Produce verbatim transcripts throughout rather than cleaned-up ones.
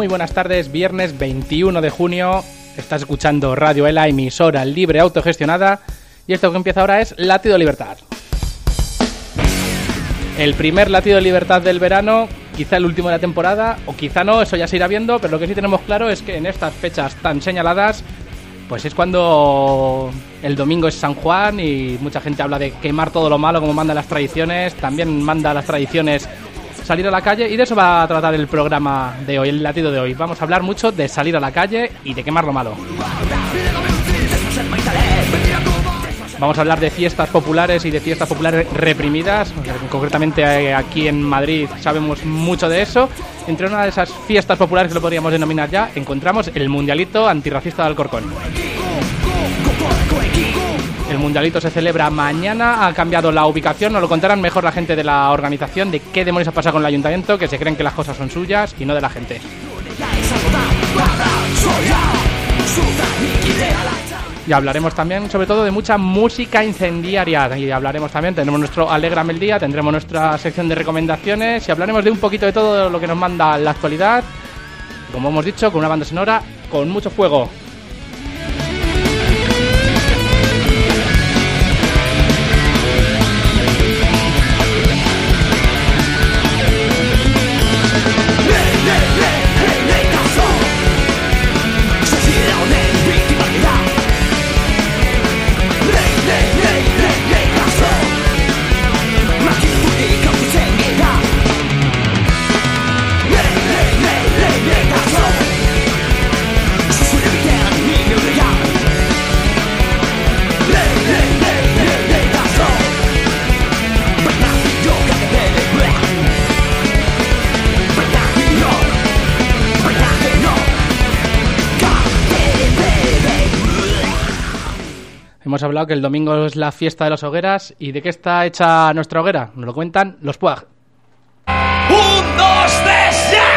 Muy buenas tardes, viernes veintiuno de junio, estás escuchando Radio Ela, emisora libre autogestionada, y esto que empieza ahora es Latido de Libertad. El primer latido de libertad del verano, quizá el último de la temporada, o quizá no, eso ya se irá viendo, pero lo que sí tenemos claro es que en estas fechas tan señaladas, pues es cuando el domingo es San Juan y mucha gente habla de quemar todo lo malo como mandan las tradiciones, también manda las tradiciones salir a la calle, y de eso va a tratar el programa de hoy, el latido de hoy. Vamos a hablar mucho de salir a la calle y de quemar lo malo. Vamos a hablar de fiestas populares y de fiestas populares reprimidas. Concretamente aquí en Madrid sabemos mucho de eso. Entre una de esas fiestas populares, que lo podríamos denominar ya, encontramos el Mundialito Antirracista de Alcorcón. El Mundialito se celebra mañana, ha cambiado la ubicación, nos lo contarán mejor la gente de la organización, de qué demonios ha pasado con el ayuntamiento, que se creen que las cosas son suyas y no de la gente. Y hablaremos también, sobre todo, de mucha música incendiaria. Y hablaremos también, tendremos nuestro Alégrame el Día, tendremos nuestra sección de recomendaciones y hablaremos de un poquito de todo lo que nos manda la actualidad. Como hemos dicho, con una banda sonora con mucho fuego. Hemos hablado que el domingo es la fiesta de las hogueras. ¿Y de qué está hecha nuestra hoguera? Nos lo cuentan los P U A G. ¡Un, dos, tres, ya!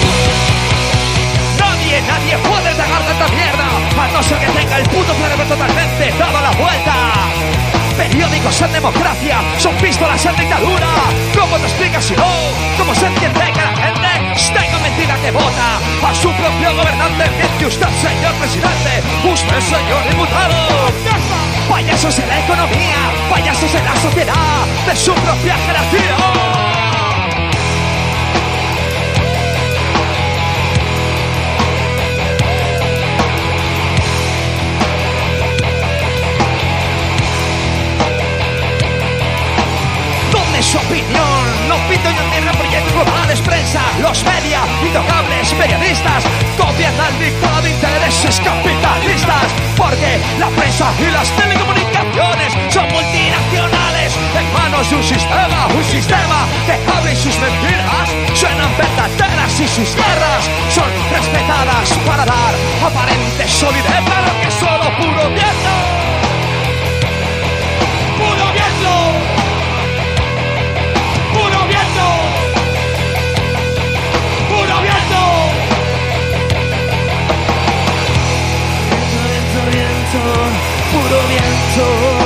Nadie, nadie puede tragar tanta mierda, a no ser que tenga el puto cerebro totalmente dado la vuelta. Periódicos en democracia son pistolas en dictadura. ¿Cómo te explicas si no? ¿Cómo se entiende que la gente está convencida que vota a su propio gobernante? Miente usted, señor presidente, usted, señor diputado. Payasos en la economía, payasos en la sociedad de su propia generación. Su opinión, no pito yo ni proyectos globales, prensa, los media, intocables, periodistas, gobiernan dictado de intereses capitalistas, porque la prensa y las telecomunicaciones son multinacionales en manos de un sistema, un sistema que habla y sus mentiras suenan verdaderas y sus guerras son respetadas para dar aparente solidez, pero que es solo puro viento, puro viento. Puro viento,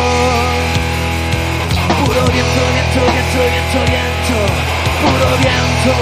puro viento, viento, viento, viento, viento, puro viento.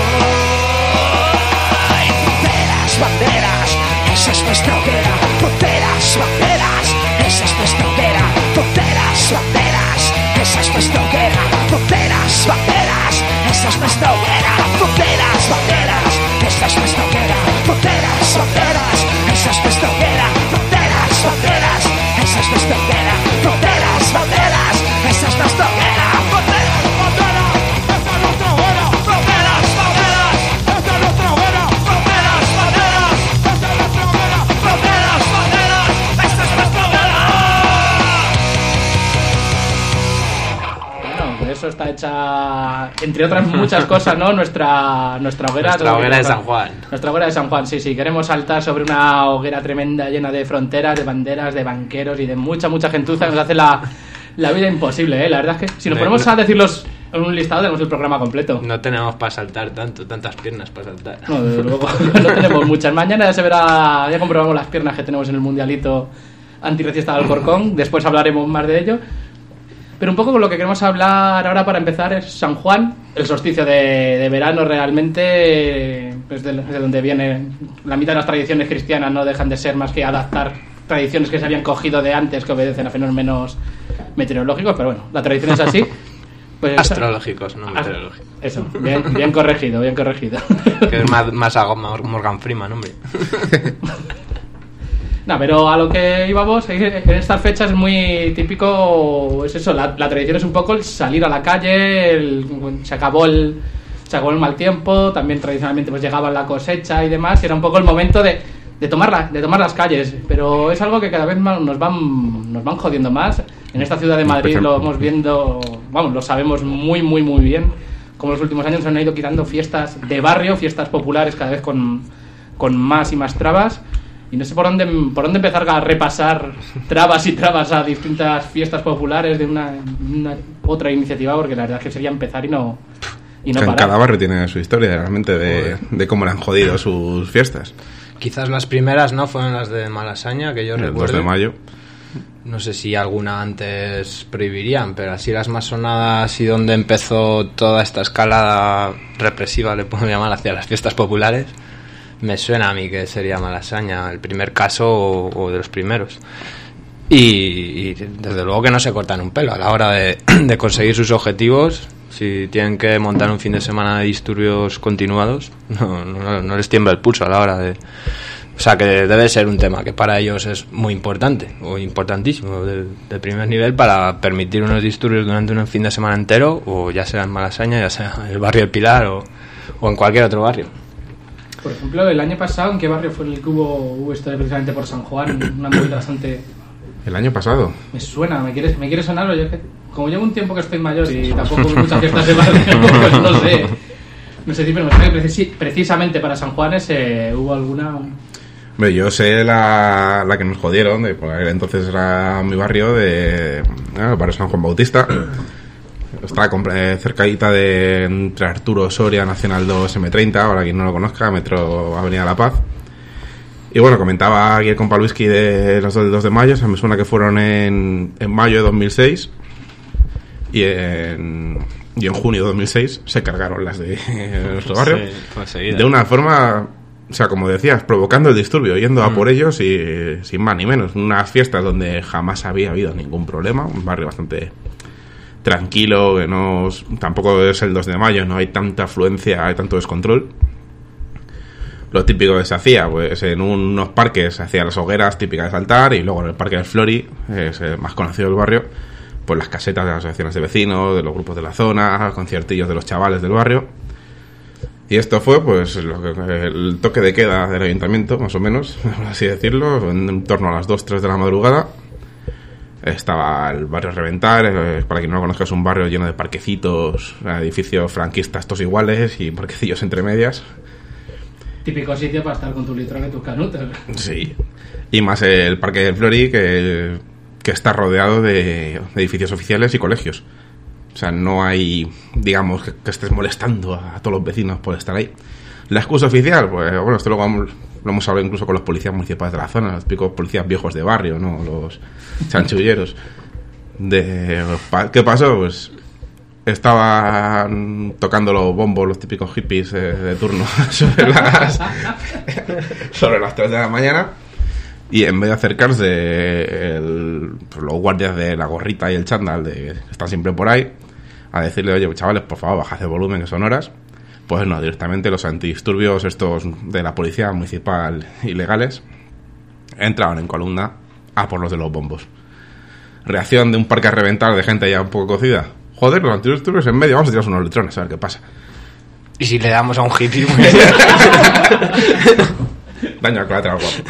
Ay, fronteras, banderas, esa es nuestra hoguera. Fronteras, banderas, esa es nuestra hoguera. Fronteras, banderas, esa es nuestra hoguera. Fronteras, banderas, esa es nuestra hoguera. Fronteras, banderas, esa es nuestra hoguera. Fronteras, banderas, esa es nuestra hoguera. Fronteras, banderas, esa es nuestra hoguera. Fronteras, banderas, esa es nuestra hoguera. Fronteras, banderas, esa es nuestra hoguera. Fronteras, banderas, esa es nuestra hoguera. Fronteras, banderas, esa es nuestra hoguera. Fronteras, banderas, esa es nuestra hoguera. Bueno, de eso está hecha, entre otras muchas cosas, ¿no? Nuestra, nuestra hoguera. Nuestra hoguera de San Juan. Nuestra hoguera de San Juan, sí, sí. Queremos saltar sobre una hoguera tremenda llena de fronteras, de banderas, de banqueros y de mucha, mucha gentuza que nos hace la, la vida imposible, ¿eh? La verdad es que si nos ponemos a decirlos en un listado tenemos el programa completo. No tenemos para saltar tanto, tantas piernas para saltar. No, desde luego, no tenemos muchas. Mañana ya se verá, ya comprobamos las piernas que tenemos en el Mundialito Antirracista de Alcorcón. Después hablaremos más de ello. Pero un poco con lo que queremos hablar ahora para empezar es San Juan. el solsticio de, de verano realmente, pues de, de donde viene la mitad de las tradiciones cristianas, no dejan de ser más que adaptar tradiciones que se habían cogido de antes que obedecen a fenómenos meteorológicos, pero bueno, la tradición es así. Pues, astrológicos, no meteorológicos. Eso, bien, bien corregido, bien corregido. Que es más, más a Morgan Freeman, hombre. No, pero a lo que íbamos, en estas fechas es muy típico, es eso, la, la tradición es un poco el salir a la calle, el, se acabó el se acabó el mal tiempo, también tradicionalmente pues llegaba la cosecha y demás, y era un poco el momento de, de, tomar, la, de tomar las calles, pero es algo que cada vez más nos van, nos van jodiendo más. En esta ciudad de Madrid lo hemos viendo, vamos, lo sabemos muy, muy, muy bien, como en los últimos años se han ido quitando fiestas de barrio, fiestas populares cada vez con, con más y más trabas. Y no sé por dónde por dónde empezar a repasar trabas y trabas a distintas fiestas populares de una, una otra iniciativa, porque la verdad es que sería empezar y no, y no o sea, parar. En cada barrio tiene su historia realmente de, de cómo le han jodido sus fiestas. Quizás las primeras no fueron las de Malasaña, que yo El recuerdo. dos de mayo. No sé si alguna antes prohibirían, pero así las más sonadas y donde empezó toda esta escalada represiva, le puedo llamar, hacia las fiestas populares. Me suena a mí que sería Malasaña el primer caso o, o de los primeros. Y, y desde luego que no se cortan un pelo a la hora de, de conseguir sus objetivos. Si tienen que montar un fin de semana de disturbios continuados, no, no, no les tiembla el pulso a la hora de... O sea, que debe ser un tema que para ellos es muy importante, o importantísimo, de, de primer nivel, para permitir unos disturbios durante un fin de semana entero, o ya sea en Malasaña, ya sea en el barrio del Pilar, o, o en cualquier otro barrio. Por ejemplo, el año pasado, ¿en qué barrio fue el que hubo, hubo esto de precisamente por San Juan? Una movida bastante... El año pasado. Me suena, ¿me quieres, me quieres sonar? Yo, como llevo un tiempo que estoy mayor y tampoco veo muchas fiestas de barrio, pues no sé. No sé, pero me suena que precis- precisamente para San Juan ese, hubo alguna... Hombre, yo sé la, la que nos jodieron, de, por entonces era mi barrio, de eh, el barrio San Juan Bautista. Está eh, cercadita de entre Arturo Soria, Nacional dos, eme treinta, ahora quien no lo conozca, Metro Avenida La Paz. Y bueno, comentaba aquí el compa Luisky de los dos del dos de mayo, o sea, me suena que fueron en, en mayo de dos mil seis y en, y en junio de dos mil seis se cargaron las de nuestro barrio. Sí, pues seguida. De una forma, o sea, como decías, provocando el disturbio, yendo a Mm. por ellos y sin más ni menos. Unas fiestas donde jamás había habido ningún problema, un barrio bastante tranquilo, que no tampoco es el dos de mayo, no hay tanta afluencia, hay tanto descontrol. Lo típico que se hacía, pues en unos parques se hacían las hogueras típicas de saltar, y luego en el parque del Flori, es el más conocido del barrio, pues las casetas de las asociaciones de vecinos, de los grupos de la zona, conciertillos de los chavales del barrio. Y esto fue pues lo que, el toque de queda del ayuntamiento, más o menos, por así decirlo, en torno a las dos, tres de la madrugada. Estaba el barrio a reventar, eh, para quien no lo conozca, es un barrio lleno de parquecitos, edificios franquistas todos iguales y parquecillos entre medias. Típico sitio para estar con tu litrón y tus canutas. Sí. Y más el Parque del Flori, que, que está rodeado de edificios oficiales y colegios. O sea, no hay, digamos, que, que estés molestando a, a todos los vecinos por estar ahí. La excusa oficial, pues bueno, esto luego vamos, lo hemos hablado incluso con los policías municipales de la zona, los típicos policías viejos de barrio, ¿no? Los chanchulleros. De, ¿qué pasó? Pues estaban tocando los bombos los típicos hippies de, de turno sobre las sobre las tres de la mañana, y en vez de acercarse el, pues los guardias de la gorrita y el chándal de, que están siempre por ahí, a decirle, oye, chavales, por favor, bajad el volumen, que son horas, pues no, directamente los antidisturbios estos de la policía municipal ilegales entraban en columna a por los de los bombos. Reacción de un parque a reventar de gente ya un poco cocida. Joder, los antidisturbios en medio, vamos a tirar unos litrones a ver qué pasa. Y si le damos a un hippie, pues... Daño colateral guapo.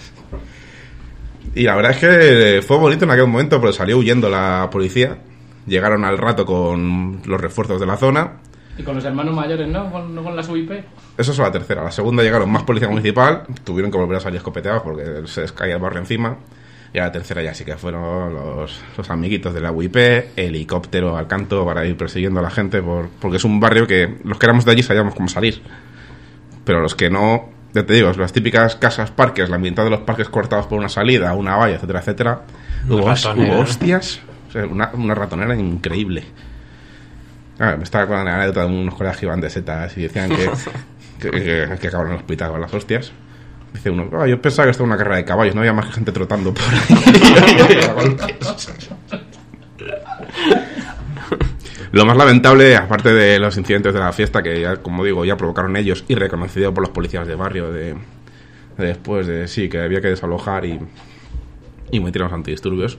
Y la verdad es que fue bonito en aquel momento, porque salió huyendo la policía. Llegaron al rato con los refuerzos de la zona. Y con los hermanos mayores, ¿no? Con, no con las U I P. Eso es la tercera. La segunda llegaron más policía municipal. Tuvieron que volver a salir escopeteados porque se les caía el barrio encima. Y a la tercera ya sí que fueron los, los amiguitos de la U I P, helicóptero al canto para ir persiguiendo a la gente, por, porque es un barrio que los que éramos de allí sabíamos cómo salir. Pero los que no, ya te digo, las típicas casas, parques, la mitad de los parques cortados por una salida, una valla, etcétera, etcétera. Hubo, hubo hostias, o sea, una, una ratonera increíble. Ah, me estaba con la anécdota de unos colegas que iban de setas y decían que, que, que, que acabaron en el hospital con las hostias. Dice uno, oh, yo pensaba que esto era una carrera de caballos, no había más gente trotando por ahí. Lo más lamentable, aparte de los incidentes de la fiesta, que ya, como digo, ya provocaron ellos y reconocido por los policías de barrio de, de después de sí, que había que desalojar y, y meter a los antidisturbios,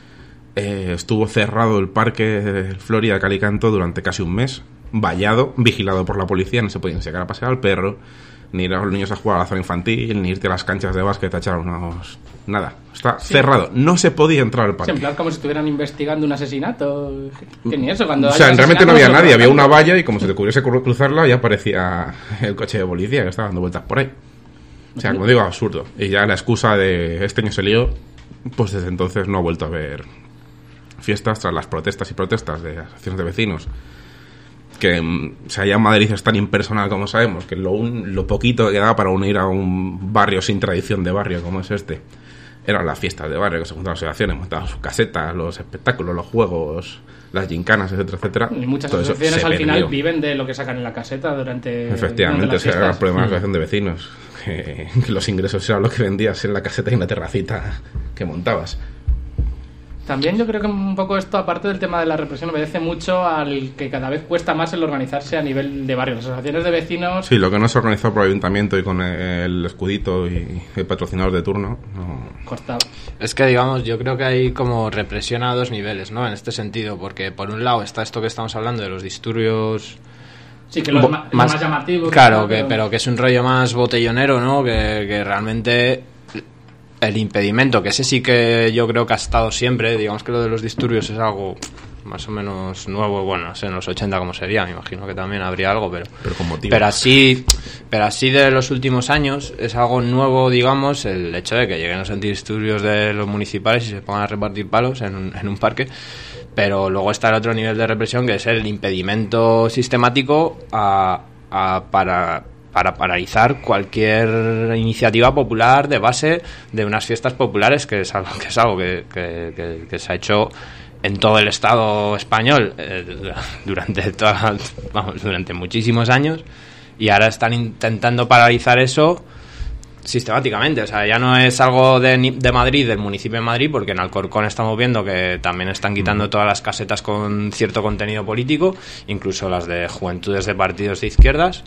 eh, estuvo cerrado el parque de Florida de Calicanto durante casi un mes, vallado, vigilado por la policía, no se podían sacar a pasear al perro, ni ir a los niños a jugar a la zona infantil, ni irte a las canchas de básquet a echar unos... Nada, está sí. cerrado. No se podía entrar al parque. Sí, en plan como si estuvieran investigando un asesinato. Que ni eso, cuando... O sea, realmente no había nadie. Había una valla y como se te ocurriese cruzarla, ya aparecía el coche de policía que estaba dando vueltas por ahí. O sea, como digo, absurdo. Y ya la excusa de este año se lió, pues desde entonces no ha vuelto a haber fiestas tras las protestas y protestas de asociaciones de vecinos. Que, o sea, ya Madrid es tan impersonal como sabemos, que lo, un, lo poquito que quedaba para unir a un barrio sin tradición de barrio como es este eran las fiestas de barrio, que se juntaban las asociaciones, montaban sus casetas, los espectáculos, los juegos, las gincanas, etcétera, etcétera. Y muchas asociaciones al final viven de lo que sacan en la caseta durante... Efectivamente, ese era el problema de la asociación de vecinos, que, que los ingresos eran lo que vendías en la caseta y en la terracita que montabas. También yo creo que un poco esto, aparte del tema de la represión, obedece mucho al que cada vez cuesta más el organizarse a nivel de barrio. Las asociaciones de vecinos... Sí, lo que no se organizó por el ayuntamiento y con el escudito y el patrocinador de turno, no... Costaba. Es que, digamos, yo creo que hay como represión a dos niveles, ¿no? En este sentido, porque por un lado está esto que estamos hablando de los disturbios... Sí, que lo Bo- más, más llamativo. Claro, que, pero... pero que es un rollo más botellonero, ¿no? Que, que realmente... El impedimento, que ese sí que yo creo que ha estado siempre, digamos que lo de los disturbios es algo más o menos nuevo, bueno, no sé, en los ochenta como sería, me imagino que también habría algo, pero pero, con motivo. pero así pero así de los últimos años es algo nuevo, digamos, el hecho de que lleguen los antidisturbios de los municipales y se pongan a repartir palos en un, en un parque, pero luego está el otro nivel de represión, que es el impedimento sistemático a, a para... para paralizar cualquier iniciativa popular de base de unas fiestas populares, que es algo que es algo que, que, que, que se ha hecho en todo el Estado español eh, durante toda, vamos, durante muchísimos años, y ahora están intentando paralizar eso sistemáticamente. O sea, ya no es algo de, de Madrid, del municipio de Madrid, porque en Alcorcón estamos viendo que también están quitando todas las casetas con cierto contenido político, incluso las de juventudes de partidos de izquierdas.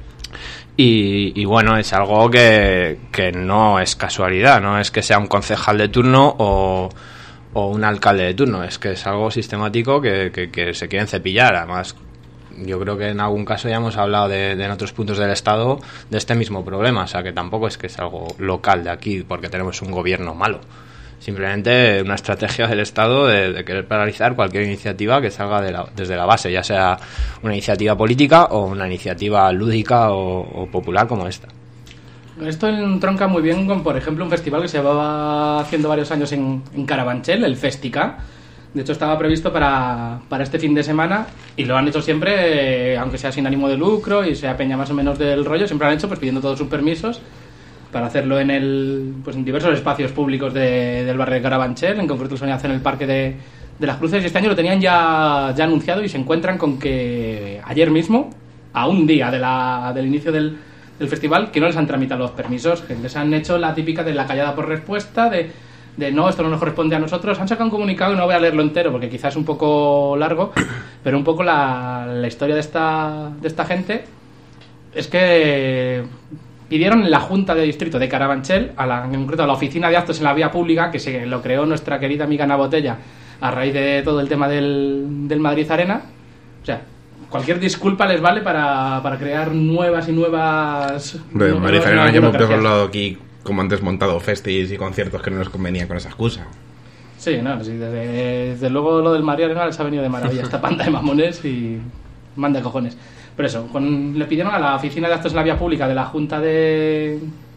Y, y bueno, es algo que, que no es casualidad, no es que sea un concejal de turno o, o un alcalde de turno, es que es algo sistemático que, que, que se quieren cepillar. Además, yo creo que en algún caso ya hemos hablado de, de en otros puntos del Estado de este mismo problema, o sea que tampoco es que es algo local de aquí porque tenemos un gobierno malo. Simplemente una estrategia del Estado de, de querer paralizar cualquier iniciativa que salga de la, desde la base, ya sea una iniciativa política o una iniciativa lúdica o, o popular como esta. Esto entronca muy bien con, por ejemplo, un festival que se llevaba haciendo varios años en, en Carabanchel, el Festica. De hecho, estaba previsto para, para este fin de semana y lo han hecho siempre, eh, aunque sea sin ánimo de lucro y sea peña más o menos del rollo, siempre lo han hecho pues pidiendo todos sus permisos para hacerlo en el pues en diversos espacios públicos de, del barrio de Carabanchel, en concreto se van a hacer en el Parque de, de las Cruces, y este año lo tenían ya, ya anunciado y se encuentran con que ayer mismo, a un día de la, del inicio del, del festival, que no les han tramitado los permisos, que les han hecho la típica de la callada por respuesta, de, de no, esto no nos corresponde a nosotros. Han sacado un comunicado y no voy a leerlo entero porque quizás es un poco largo, pero un poco la, la historia de esta, de esta gente es que... pidieron en la Junta de Distrito de Carabanchel, a la, en concreto a la Oficina de Actos en la Vía Pública, que se lo creó nuestra querida amiga Ana Botella a raíz de todo el tema del, del Madrid Arena. O sea, cualquier disculpa les vale para, para crear nuevas y nuevas... De Madrid Arena ya hemos hablado aquí como han desmontado festis y conciertos que no nos convenían con esa excusa. Sí, no, sí, desde, desde luego lo del Madrid Arena les ha venido de maravilla esta panda de mamones y manda cojones. Pero eso, con, le pidieron a la Oficina de Actos en la Vía Pública de la Junta de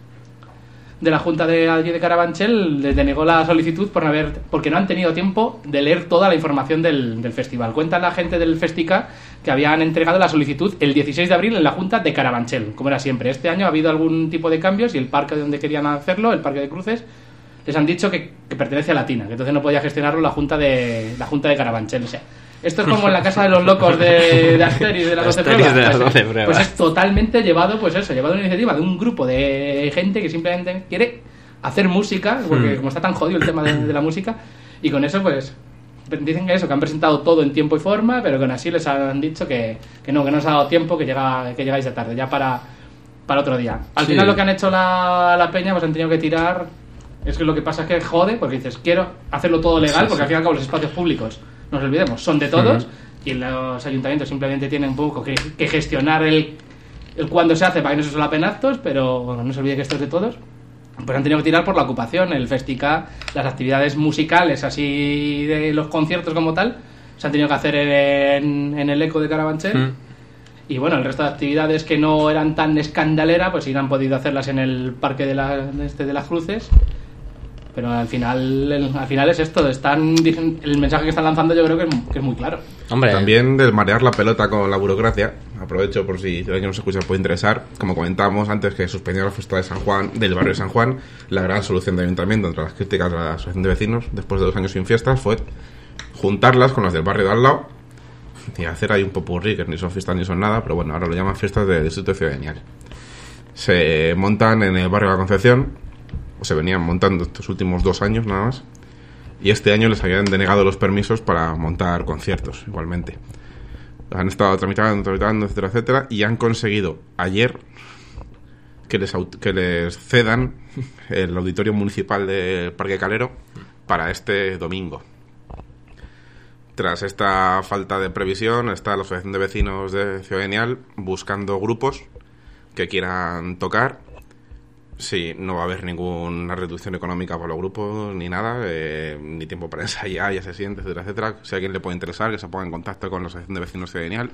de la Junta de allí de Carabanchel, les denegó la solicitud por no haber, porque no han tenido tiempo de leer toda la información del, del festival. Cuenta la gente del Festica que habían entregado la solicitud el dieciséis de abril en la Junta de Carabanchel, como era siempre. Este año ha habido algún tipo de cambios y el parque donde querían hacerlo, el Parque de Cruces, les han dicho que, que pertenece a Latina, que entonces no podía gestionarlo la Junta de la Junta de Carabanchel. O sea, esto es como en la casa de los locos de, de Asterix, de las doce pruebas. De las pues, doce pruebas. Pues es totalmente llevado, pues eso, llevado a una iniciativa de un grupo de gente que simplemente quiere hacer música, porque mm. como está tan jodido el tema de, de la música, y con eso pues dicen que eso, que han presentado todo en tiempo y forma, pero que aún así les han dicho que, que no, que no os ha dado tiempo, que llega que llegáis de tarde, ya para, para otro día. Al sí. final lo que han hecho la, la peña, pues han tenido que tirar. Es que lo que pasa es que jode, porque dices, quiero hacerlo todo legal, sí, porque sí. al fin y al cabo los espacios públicos, no nos olvidemos, son de todos, uh-huh. y los ayuntamientos simplemente tienen un poco que, que gestionar el, el cuándo se hace para que no se solapen actos, pero bueno, no se olvide que esto es de todos. Pues han tenido que tirar por la ocupación, el Festica, las actividades musicales, así de los conciertos como tal, se han tenido que hacer en, en el Eco de Carabanchel. Mm. Y bueno, el resto de actividades que no eran tan escandalera, pues sí han podido hacerlas en el Parque de, la, este de las Cruces. Pero al final, el, al final es esto, están el mensaje que están lanzando yo creo que es, que es muy claro. Hombre, también del marear la pelota con la burocracia, aprovecho por si alguien nos escucha puede interesar, como comentábamos antes que suspendieron la fiesta de San Juan, del barrio de San Juan, la gran solución del ayuntamiento entre las críticas de la asociación de vecinos después de dos años sin fiestas fue juntarlas con las del barrio de al lado y hacer ahí un popurrí, que ni son fiestas ni son nada, pero bueno, ahora lo llaman fiestas del Distrito de Ciudad Genial. Se montan en el barrio de la Concepción, o se venían montando estos últimos dos años nada más, y este año les habían denegado los permisos para montar conciertos igualmente. Han estado tramitando, tramitando, etcétera, etcétera, y han conseguido ayer que les, que les cedan el auditorio municipal del Parque Calero para este domingo. Tras esta falta de previsión, está la Asociación de Vecinos de Ciudad Genial buscando grupos que quieran tocar. Sí, no va a haber ninguna reducción económica para los grupos, ni nada, eh, ni tiempo para ensayar, ya se siente, etcétera, etcétera. Si a alguien le puede interesar, que se ponga en contacto con la Asociación de Vecinos de Ciudad Genial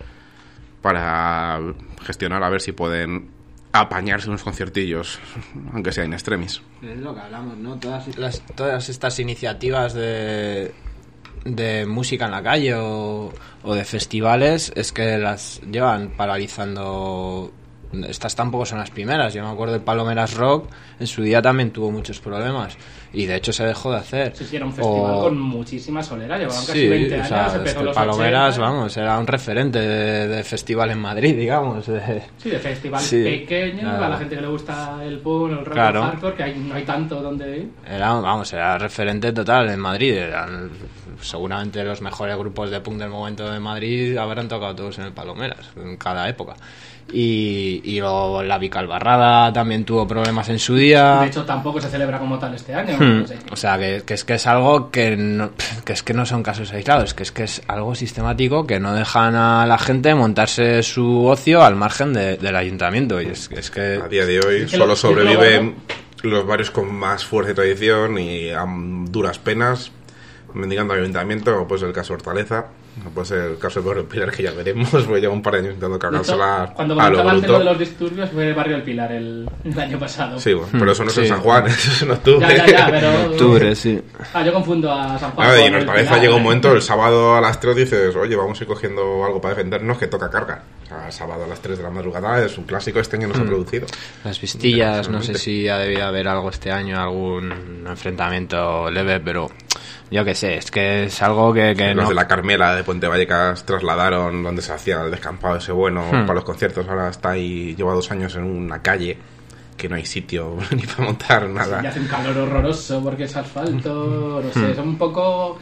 para gestionar a ver si pueden apañarse unos conciertillos, aunque sea in extremis. Es lo que hablamos, ¿no? Todas, las, todas estas iniciativas de, de música en la calle o, o de festivales es que las llevan paralizando. Estas tampoco son las primeras. Yo me acuerdo de Palomeras Rock, en su día también tuvo muchos problemas y de hecho se dejó de hacer. Sí, sí, era un festival o... con muchísima solera, llevaban casi sí, veinte años. O sea, es que Palomeras, ochenta. Vamos, era un referente de, de festival en Madrid, digamos. De... Sí, de festival sí, pequeño, claro. Para la gente que le gusta el punk, el rock, claro. El hardcore, que hay, no hay tanto donde ir. Era, vamos, era referente total en Madrid. Eran seguramente los mejores grupos de punk del momento de Madrid habrán tocado todos en el Palomeras, en cada época. Y, y lo, la Vicalbarrada también tuvo problemas en su día. De hecho tampoco se celebra como tal este año. Hmm. No sé. O sea que, que es que es algo que no, que es que no son casos aislados, que es que es algo sistemático, que no dejan a la gente montarse su ocio al margen de, del ayuntamiento. Y es, es que a día de hoy solo lo, sobreviven los barrios con más fuerza y tradición y a duras penas mendigando al ayuntamiento, pues el caso Hortaleza. Puede ser el caso de Barrio Pilar, que ya veremos, porque lleva un par de años intentando cargársela cuando a lo bruto. Lo de los disturbios fue el Barrio del Pilar el, el año pasado. Sí, bueno, pero eso no es sí. en San Juan, eso es en octubre. Ya, ya, ya, pero... octubre, sí. Ah, yo confundo a San Juan. Ah, y en Hortaleza llega un momento, el sábado a las tres dices, oye, vamos a ir cogiendo algo para defendernos que toca carga. O sea, el sábado a las tres de la madrugada es un clásico, este año no se ha producido. Las Vistillas, no sé si ha debido haber algo este año, algún enfrentamiento leve, pero... Yo qué sé, es que es algo que... que los no... de la Carmela de Puente Vallecas trasladaron donde se hacía el descampado ese bueno hmm. para los conciertos. Ahora está ahí, lleva dos años en una calle que no hay sitio ni para montar nada. Sí, y hace un calor horroroso porque es asfalto, no sé, es un poco...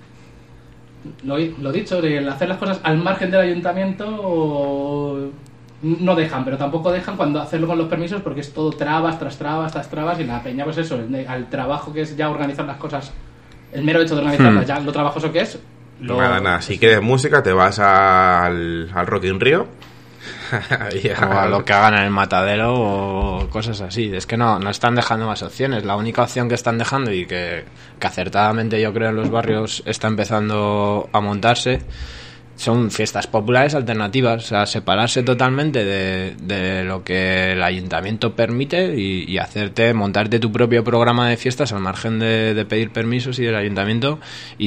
Lo, lo dicho, de hacer las cosas al margen del ayuntamiento no dejan, pero tampoco dejan cuando hacerlo con los permisos porque es todo trabas tras trabas tras trabas y la peña pues eso, al trabajo que es ya organizar las cosas. El mero hecho de organizarla, hmm. ya lo trabajoso que es. Lo... Nada, nada. Si quieres música, te vas al, al Rock in Rio. a... O a lo que hagan en el Matadero o cosas así. Es que no, no están dejando más opciones. La única opción que están dejando y que, que acertadamente yo creo en los barrios está empezando a montarse son fiestas populares alternativas, o sea, separarse totalmente de, de lo que el ayuntamiento permite y, y hacerte, montarte tu propio programa de fiestas al margen de, de pedir permisos y del ayuntamiento y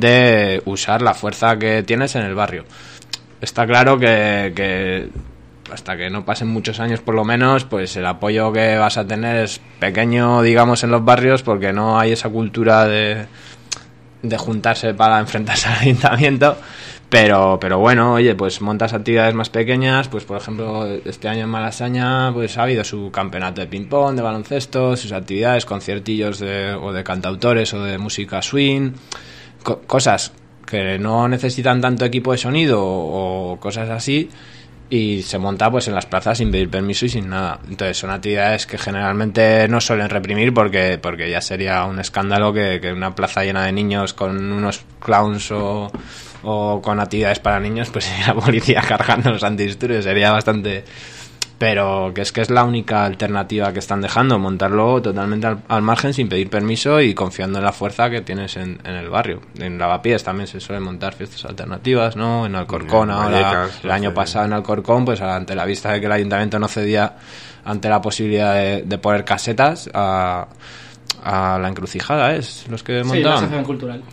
simplemente usar la fuerza que tienes en el barrio. Está claro que, que hasta que no pasen muchos años por lo menos, pues el apoyo que vas a tener es pequeño, digamos, en los barrios, porque no hay esa cultura de, de juntarse para enfrentarse al ayuntamiento. Pero, pero bueno, oye, pues montas actividades más pequeñas, pues por ejemplo, este año en Malasaña pues ha habido su campeonato de ping-pong, de baloncesto, sus actividades, conciertillos de, o de cantautores o de música swing, co- cosas que no necesitan tanto equipo de sonido o, o cosas así, y se monta pues en las plazas sin pedir permiso y sin nada. Entonces son actividades que generalmente no suelen reprimir porque porque ya sería un escándalo que, que una plaza llena de niños con unos clowns o... o con actividades para niños, pues la policía cargando los antidisturbios sería bastante... Pero que es que es la única alternativa que están dejando, montarlo totalmente al, al margen sin pedir permiso y confiando en la fuerza que tienes en, en el barrio. En Lavapiés también se suelen montar fiestas alternativas, ¿no? En Alcorcón, en ahora, Vallecas, el año sé. pasado en Alcorcón, pues ante la vista de que el ayuntamiento no cedía ante la posibilidad de, de poner casetas a, a la encrucijada, ¿es? Los que montaban. Sí, la asociación cultural.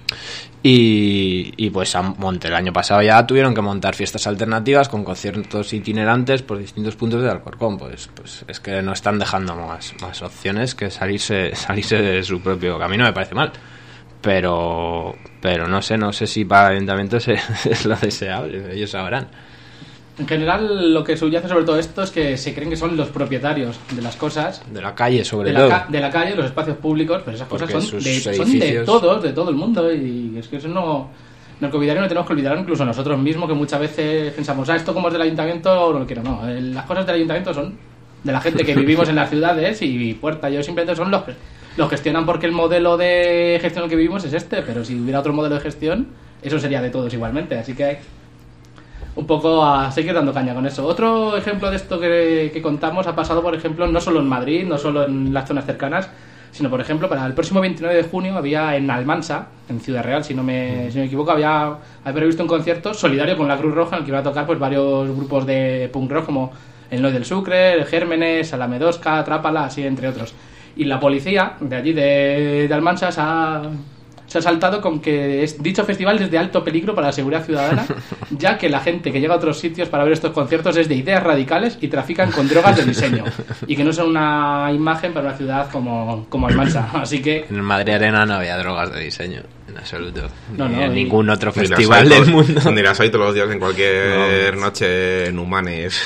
Y, y pues a monte, el año pasado ya tuvieron que montar fiestas alternativas con conciertos itinerantes por distintos puntos de Alcorcón. Pues, pues es que no están dejando más, más opciones que salirse, salirse de su propio camino, me parece mal. Pero pero no sé, no sé si para el ayuntamiento es, es lo deseable, ellos sabrán. En general, lo que subyace sobre todo esto es que se creen que son los propietarios de las cosas. De la calle, sobre de todo. La ca- de la calle, los espacios públicos, pero esas Porque cosas son de, sus son de todos, de todo el mundo. Y es que eso no... No, que olvidar y no tenemos que olvidar incluso nosotros mismos, que muchas veces pensamos, ah, esto como es del ayuntamiento, no lo quiero. No, las cosas del ayuntamiento son de la gente que vivimos en las ciudades y puerta. Ellos simplemente son los que los gestionan porque el modelo de gestión en el que vivimos es este, pero si hubiera otro modelo de gestión, eso sería de todos igualmente. Así que un poco a seguir dando caña con eso. Otro ejemplo de esto que, que contamos ha pasado, por ejemplo, no solo en Madrid, no solo en las zonas cercanas, sino, por ejemplo, para el próximo veintinueve de junio había en Almansa, en Ciudad Real, si no me, si no me equivoco, había, había previsto un concierto solidario con la Cruz Roja en el que iba a tocar pues varios grupos de punk rock como el Noy del Sucre, el Gérmenes, Alamedosca, Trápala, así entre otros. Y la policía de allí, de, de Almansa, se ha... se ha saltado con que es, dicho festival es de alto peligro para la seguridad ciudadana, ya que la gente que llega a otros sitios para ver estos conciertos es de ideas radicales y trafican con drogas de diseño, y que no son una imagen para una ciudad como, como Almansa. Así que... En Madrid Arena no había drogas de diseño, en absoluto. No, Ni no, en y... ningún otro Ni festival las del hay mundo. todos, ni las hay todos los días en cualquier No. noche en Humanes.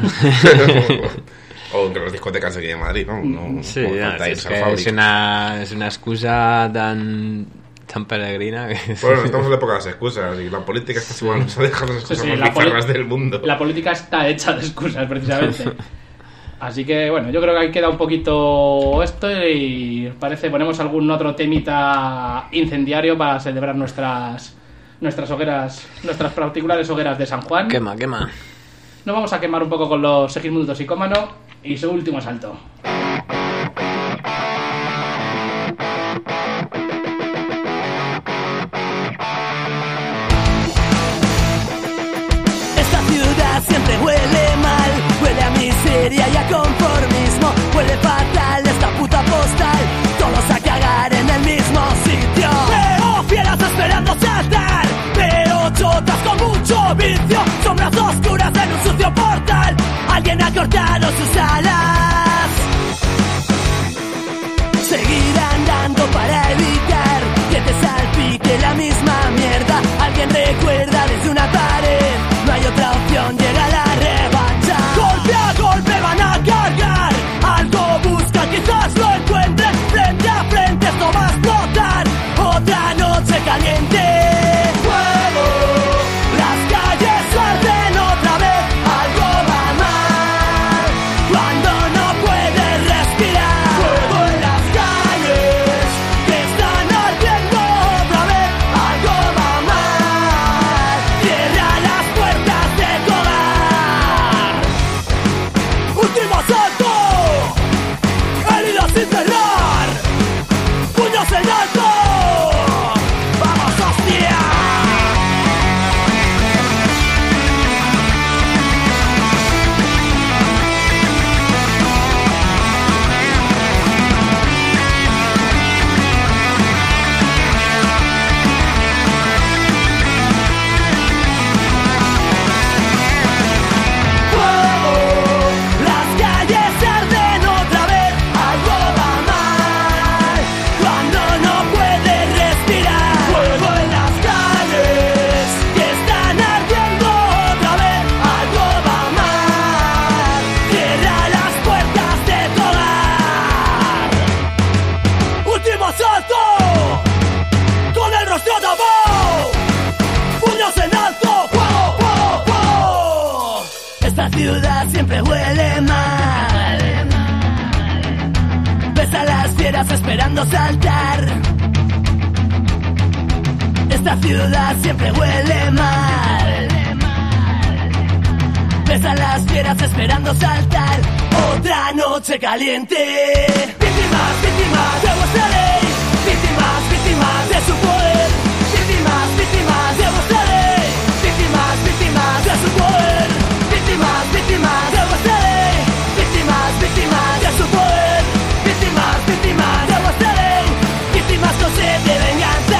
O entre las discotecas aquí de Madrid, ¿no? no Sí, no ya, falta es, irse que al Fabric. es, una, es una excusa tan tan peregrina que... Bueno, estamos en la época de las excusas y la política está igual nos ha dejado las Sí, excusas sí, más la, bizarras poli- del mundo. la política está hecha de excusas, precisamente. Así que, bueno, yo creo que ahí queda un poquito esto y os parece, ponemos algún otro temita incendiario para celebrar nuestras nuestras hogueras, nuestras particulares hogueras de San Juan. Quema, quema. Nos vamos a quemar un poco con los Segismundo Toxicómano y su último asalto. Esta ciudad siempre huele mal, huele a miseria y a conformismo, huele fatal esta puta postal, todos a cagar en el mismo sitio. Veo fieras esperando saltar, veo chotas con mucho vicio, sombras oscuras en un sucio portal, alguien ha cortado sus alas. Seguir andando para evitar que te salpique la misma mierda. Alguien recuerda desde una pared, no hay otra opción, llega la revancha. Golpe a golpe van a cargar, algo busca, quizás lo encuentre. Frente a frente esto va a explotar, otra noche caliente. Fuego, las calles arden otra vez, algo va mal cuando no puedes respirar. Fuego en las calles que están ardiendo otra vez, algo va mal. Cierra las puertas de tu hogar. Último asalto, heridas sin cerrar, puños en alto. Vamos a fieras esperando saltar. Esta ciudad siempre huele mal. Besan las fieras esperando saltar. Otra noche caliente. Víctimas, víctimas de vuestra ley. Víctimas, víctimas de su poder. Víctimas, víctimas de vuestra ley. Víctimas, víctimas de su poder. Víctimas, víctimas de vuestra ley. Víctimas, víctimas de su poder. Víctimas, víctimas de vuestra ley. Víctimas con sed de venganza.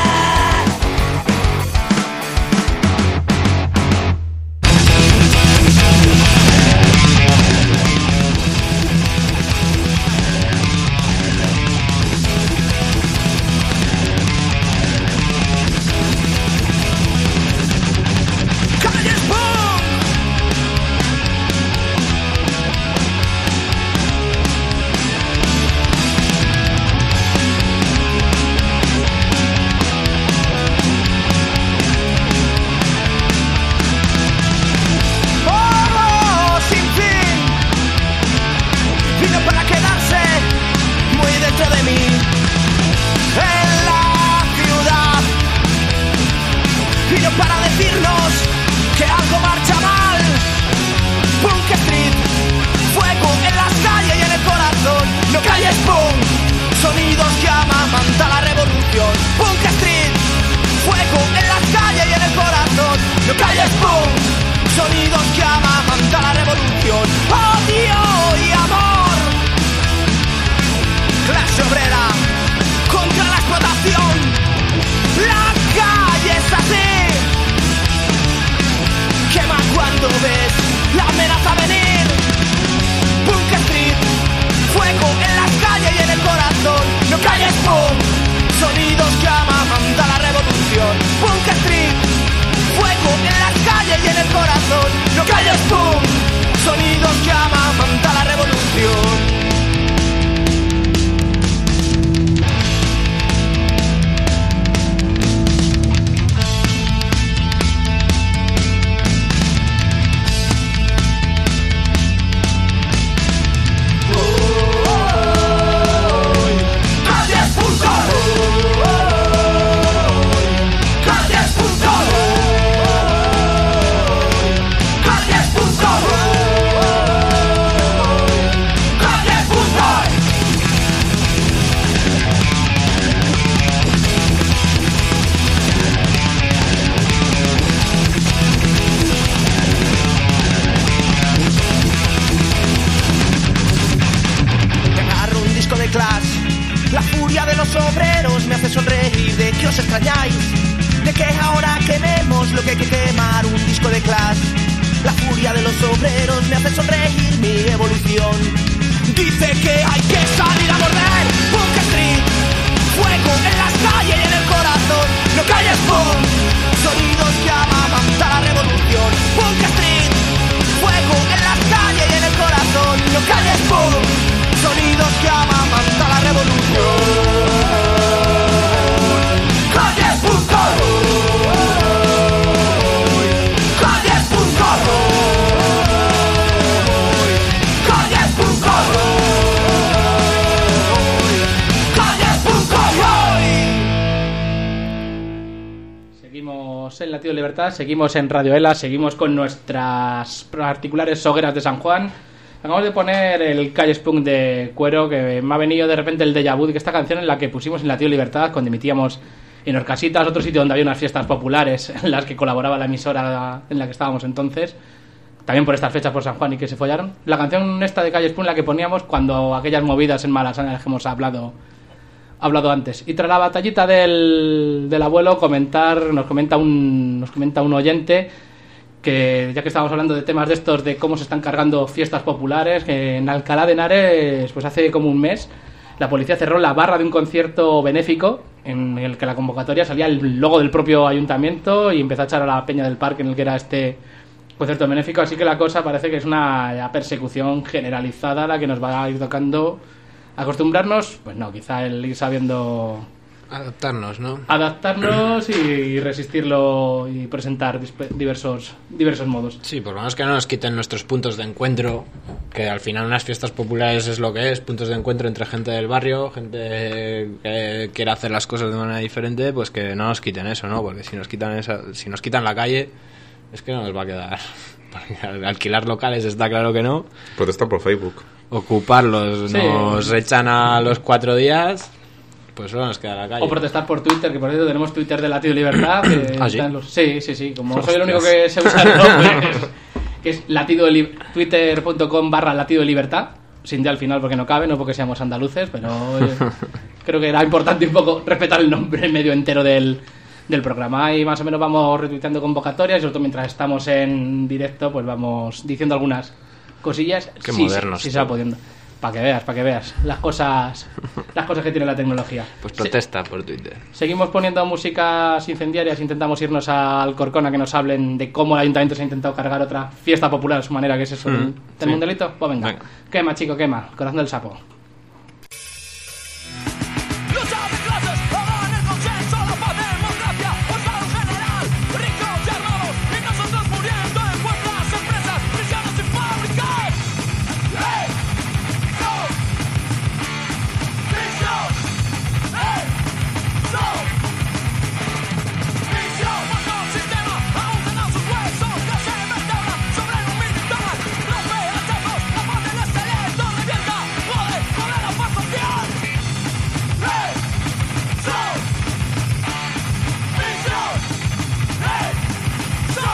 En Latido Libertad, seguimos en Radio Ela, seguimos con nuestras particulares hogueras de San Juan. Acabamos de poner el Calles Punk de Cuero, que me ha venido de repente el déjà vu de que esta canción en la que pusimos en Latido Libertad cuando emitíamos en Orcasitas, otro sitio donde había unas fiestas populares en las que colaboraba la emisora en la que estábamos entonces, también por estas fechas por San Juan y que se follaron. La canción esta de Calles Punk la que poníamos cuando aquellas movidas en Malasaña de las que hemos hablado hablado antes. Y tras la batallita del, del abuelo, comentar, nos comenta un nos comenta un oyente que, ya que estábamos hablando de temas de estos, de cómo se están cargando fiestas populares, que en Alcalá de Henares, pues hace como un mes, la policía cerró la barra de un concierto benéfico en el que la convocatoria salía el logo del propio ayuntamiento y empezó a echar a la peña del parque en el que era este concierto benéfico. Así que la cosa parece que es una persecución generalizada la que nos va a ir tocando acostumbrarnos. Pues no, quizá el ir sabiendo Adaptarnos, ¿no? Adaptarnos y resistirlo y presentar disp- diversos diversos modos. Sí, por lo menos que no nos quiten nuestros puntos de encuentro, que al final unas fiestas populares es lo que es, puntos de encuentro entre gente del barrio, gente que quiere hacer las cosas de manera diferente, pues que no nos quiten eso, ¿no? Porque si nos quitan esa, si nos quitan la calle, es que no nos va a quedar. Porque alquilar locales está claro que no. Protesta por Facebook. Ocuparlos, Sí. nos echan a los cuatro días, pues solo nos queda la calle. O protestar por Twitter, que por cierto tenemos Twitter de Latido Libertad. Que ¿Ah, sí? están los... sí, sí, sí. Como soy el único que se usa el nombre, es- que es latido li- twitter punto com barra latido de libertad. Sin D al final porque no cabe, no porque seamos andaluces, pero eh, creo que era importante un poco respetar el nombre medio entero del, del programa. Y más o menos vamos retuiteando convocatorias y nosotros mientras estamos en directo pues vamos diciendo algunas cosillas. Qué sí, modernos, sí, sí se va todo. pudiendo. Para que veas, para que veas las cosas las cosas que tiene la tecnología. Pues Se- protesta por Twitter. Seguimos poniendo músicas incendiarias, intentamos irnos al Corcón a que nos hablen de cómo el ayuntamiento se ha intentado cargar otra fiesta popular a su manera, que es eso Mm, del, del sí. mundialito. Pues venga. Venga. Quema, chico, quema. Corazón del sapo. Lucha de clases, hagan el consenso, la paz, democracia, Estado general, ricos y armados, y nosotros muriendo en vuestras empresas, prisiones sin fábricas. ¡Hey! ¡So! ¡Visión! ¡Hey! ¡So! ¡Visión! Cuando el sistema aún te da sus huesos que se vertebran sobre lo militar, rompe hachazos, la paz del esqueleto revienta, jode, jode la paz social. Hey! So! Visión! Hey! So!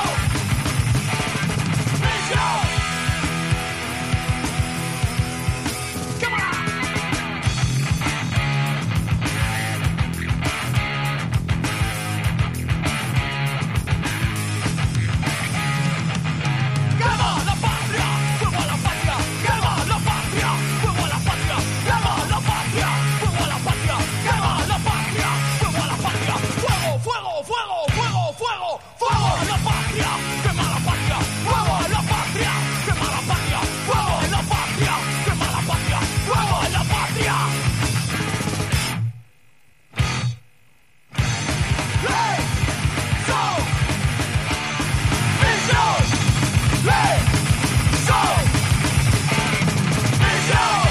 Visión! ¡Cámara! ¡Quema la patria! ¡Fuego a la patria! ¡Quema la patria! ¡Fuego a la patria! ¡Quema la patria! ¡Fuego a la patria! ¡Quema la patria! ¡Fuego a la patria! ¡Fuego, fuego, fuego, fuego, fuego! ¡Fuego a la patria! ¡Quema la patria! ¡Fuego a la patria! ¡Quema la patria! ¡Fuego a la patria! ¡Quema la patria! ¡Fuego a la patria! ¡Hey! ¡So! ¡Visión! ¡Hey! ¡So! ¡Visión!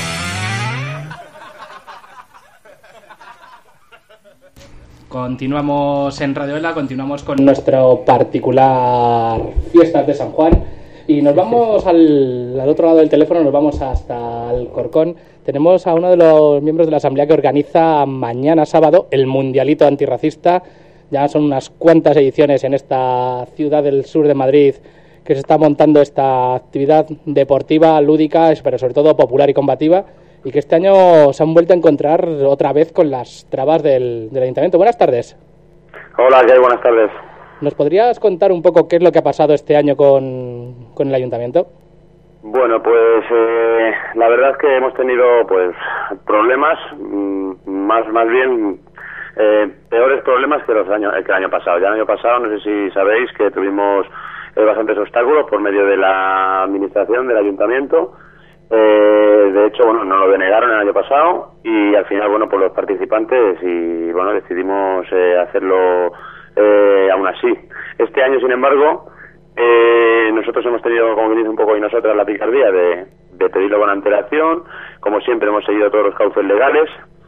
Continuamos en Radio Ela, continuamos con nuestro particular Fiestas de San Juan y nos vamos al, al otro lado del teléfono, nos vamos hasta el Corcón. Tenemos a uno de los miembros de la asamblea que organiza mañana sábado el Mundialito Antirracista. Ya son unas cuantas ediciones en esta ciudad del sur de Madrid que se está montando esta actividad deportiva, lúdica, pero sobre todo popular y combativa, y que este año se han vuelto a encontrar otra vez con las trabas del, del ayuntamiento. Buenas tardes. Hola, ¿qué hay? Buenas tardes. ¿Nos podrías contar un poco qué es lo que ha pasado este año con, con el ayuntamiento? Bueno, pues eh, la verdad es que hemos tenido pues problemas, mm, más más bien eh, peores problemas que los años que el año pasado. Ya el año pasado, no sé si sabéis que tuvimos eh, bastantes obstáculos por medio de la administración del ayuntamiento. Eh, de hecho, bueno, nos lo denegaron el año pasado y al final, bueno, pues los participantes y bueno, decidimos eh, hacerlo eh, aún así. Este año, sin embargo, eh, nosotros hemos tenido, como que dice un poco y nosotras, la picardía de, de pedirlo con antelación. Como siempre, hemos seguido todos los cauces legales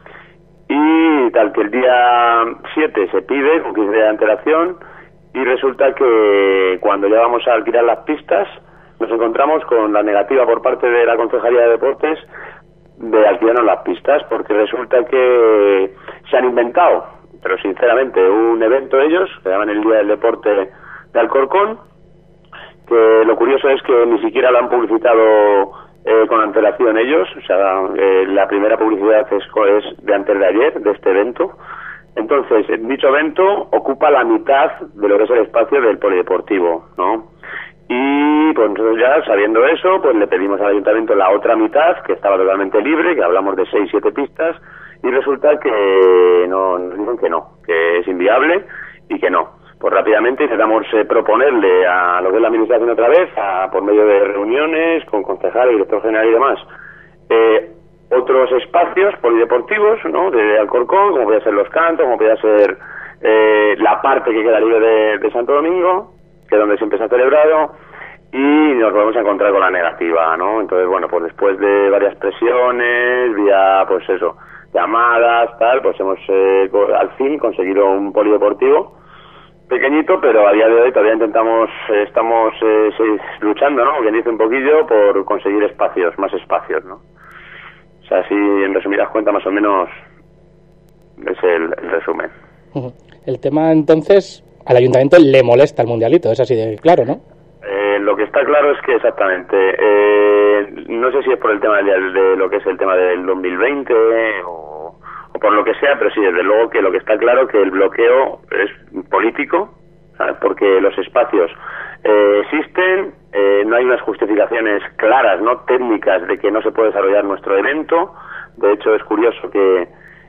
y tal que el día siete se pide con quince días de antelación y resulta que cuando ya vamos a alquilar las pistas nos encontramos con la negativa por parte de la Concejalía de Deportes de alquilarnos las pistas, porque resulta que se han inventado, pero sinceramente, un evento ellos, que llaman el Día del Deporte de Alcorcón, que lo curioso es que ni siquiera lo han publicitado eh, con antelación ellos, o sea, eh, la primera publicidad es, es de antes de ayer, de este evento. Entonces, dicho evento ocupa la mitad de lo que es el espacio del polideportivo, ¿no? Y pues nosotros ya sabiendo eso, pues le pedimos al ayuntamiento la otra mitad, que estaba totalmente libre, que hablamos de seis, siete pistas, y resulta que no, nos dicen que no, que es inviable y que no. Pues rápidamente intentamos eh, proponerle a lo que es la administración otra vez, a, por medio de reuniones con concejales, director general y demás, eh, otros espacios polideportivos, ¿no? De Alcorcón, como podía ser Los Cantos, como podía ser eh, la parte que queda libre de, de Santo Domingo, que es donde siempre se ha celebrado, y nos volvemos a encontrar con la negativa, ¿no? Entonces, bueno, pues después de varias presiones, vía, pues eso, llamadas, tal, pues hemos eh, al fin conseguido un polideportivo pequeñito, pero a día de hoy todavía intentamos, eh, estamos eh, sí, luchando, ¿no? Quien dice un poquillo por conseguir espacios, más espacios, ¿no? O sea, así en resumidas cuentas más o menos es el, el resumen. El tema entonces al ayuntamiento le molesta el mundialito, es así de claro, ¿no? Eh, lo que está claro es que exactamente, eh, no sé si es por el tema de, de lo que es el tema del dos mil veinte o, o por lo que sea, pero sí, desde luego que lo que está claro que el bloqueo es político, ¿sabes? Porque los espacios eh, existen, eh, no hay unas justificaciones claras, no técnicas, de que no se puede desarrollar nuestro evento. De hecho, es curioso que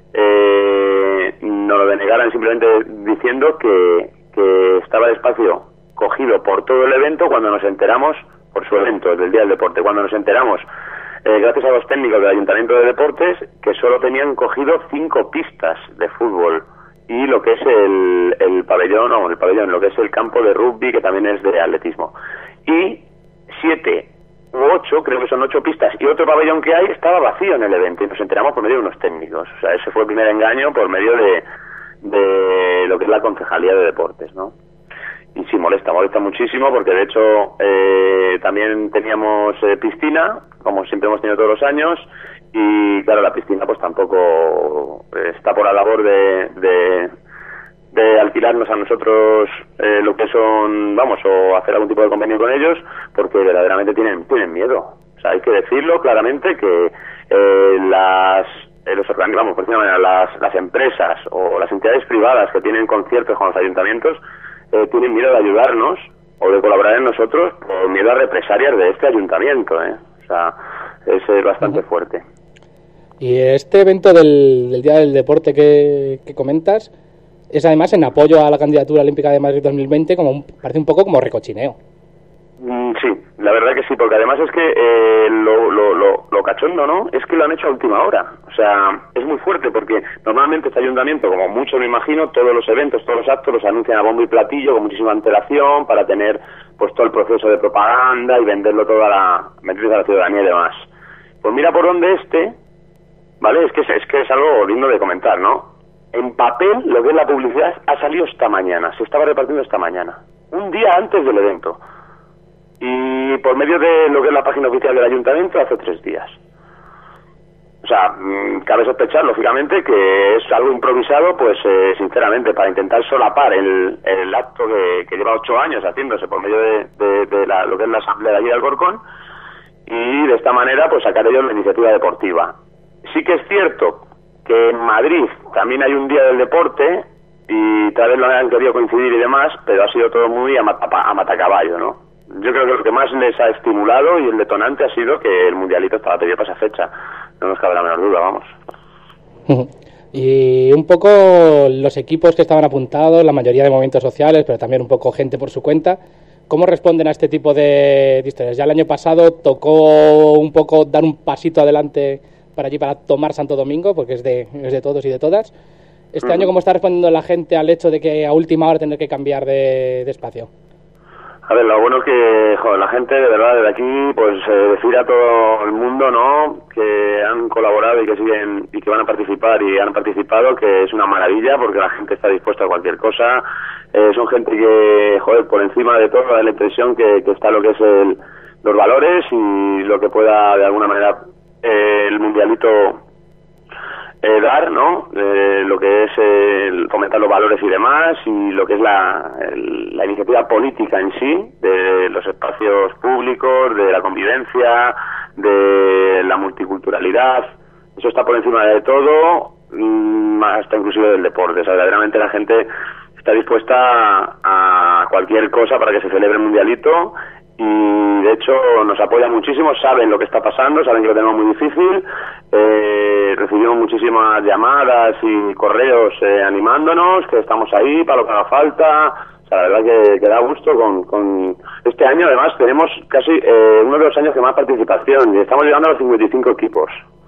eh, nos lo denegaran simplemente diciendo que, que estaba el espacio cogido por todo el evento cuando nos enteramos, por su evento, del Día del Deporte, cuando nos enteramos, eh, gracias a los técnicos del Ayuntamiento de Deportes, que solo tenían cogido cinco pistas de fútbol y lo que es el, el pabellón, no, el pabellón, lo que es el campo de rugby, que también es de atletismo. Y siete u ocho, creo que son ocho pistas, y otro pabellón que hay estaba vacío en el evento, y nos enteramos por medio de unos técnicos. O sea, ese fue el primer engaño por medio de, de lo que es la Concejalía de Deportes, ¿no? Y sí, molesta, molesta muchísimo, porque de hecho eh, también teníamos eh, piscina, como siempre hemos tenido todos los años, y claro, la piscina pues tampoco está por la labor de, de, de alquilarnos a nosotros eh, lo que son, vamos, o hacer algún tipo de convenio con ellos, porque verdaderamente tienen tienen miedo. O sea, hay que decirlo claramente que eh, las eh, los organismos, vamos, por decirlo de manera, las, las empresas o las entidades privadas que tienen conciertos con los ayuntamientos eh, tienen miedo de ayudarnos o de colaborar en nosotros por miedo a represalias de este ayuntamiento, ¿eh? O sea, es, es bastante uh-huh. fuerte. Y este evento del, del Día del Deporte que, que comentas es además en apoyo a la candidatura olímpica de Madrid dos mil veinte, como un, parece un poco como recochineo. Mm, sí, la verdad que sí, porque además es que eh, lo, lo, lo, lo cachondo, ¿no? Es que lo han hecho a última hora. O sea, es muy fuerte porque normalmente este ayuntamiento, como mucho me imagino, todos los eventos, todos los actos los anuncian a bombo y platillo con muchísima antelación para tener pues todo el proceso de propaganda y venderlo todo a la, venderlo a la ciudadanía y demás. Pues mira por dónde este, ¿vale? Es que es, es que es algo digno de comentar, ¿no? En papel, lo que es la publicidad ha salido esta mañana, se estaba repartiendo esta mañana, un día antes del evento. Y por medio de lo que es la página oficial del ayuntamiento hace tres días. O sea, mmm, cabe sospechar, lógicamente, que es algo improvisado, pues eh, sinceramente, para intentar solapar el, el acto que, que lleva ocho años haciéndose por medio de, de, de la, lo que es la asamblea de allí de Alcorcón, y de esta manera pues sacar ellos la iniciativa deportiva. Sí que es cierto que en Madrid también hay un día del deporte y tal vez lo han querido coincidir y demás, pero ha sido todo muy a, mata, a matacaballo, ¿no? Yo creo que lo que más les ha estimulado y el detonante ha sido que el mundialito estaba pedido para esa fecha. No nos cabe la menor duda, vamos. Y un poco los equipos que estaban apuntados, la mayoría de movimientos sociales, pero también un poco gente por su cuenta, ¿cómo responden a este tipo de, de historias? Ya el año pasado tocó un poco dar un pasito adelante para allí, para tomar Santo Domingo, porque es de, es de todos y de todas. Este uh-huh. año, ¿cómo está respondiendo la gente al hecho de que a última hora tener que cambiar de, de espacio? A ver, lo bueno es que, joder, la gente, de verdad, desde aquí, pues, eh, decir a todo el mundo, ¿no?, que han colaborado y que siguen, y que van a participar y han participado, que es una maravilla, porque la gente está dispuesta a cualquier cosa. Eh, son gente que, joder, por encima de todo, da la impresión que, que está lo que es el, los valores y lo que pueda, de alguna manera, eh, el mundialito eh, dar, ¿no?, eh, lo que es el fomentar los valores y demás, y lo que es la, el, la iniciativa política en sí, de los espacios públicos, de la convivencia, de la multiculturalidad. Eso está por encima de todo, hasta inclusive del deporte. O sea, verdaderamente la gente está dispuesta a cualquier cosa para que se celebre el mundialito, y de hecho nos apoyan muchísimo, saben lo que está pasando, saben que lo tenemos muy difícil. Eh, recibimos muchísimas llamadas y correos eh, animándonos, que estamos ahí para lo que haga falta. O sea, la verdad que, que da gusto con, con este año. Además tenemos casi eh, uno de los años que más participación, y estamos llegando a los cincuenta y cinco equipos.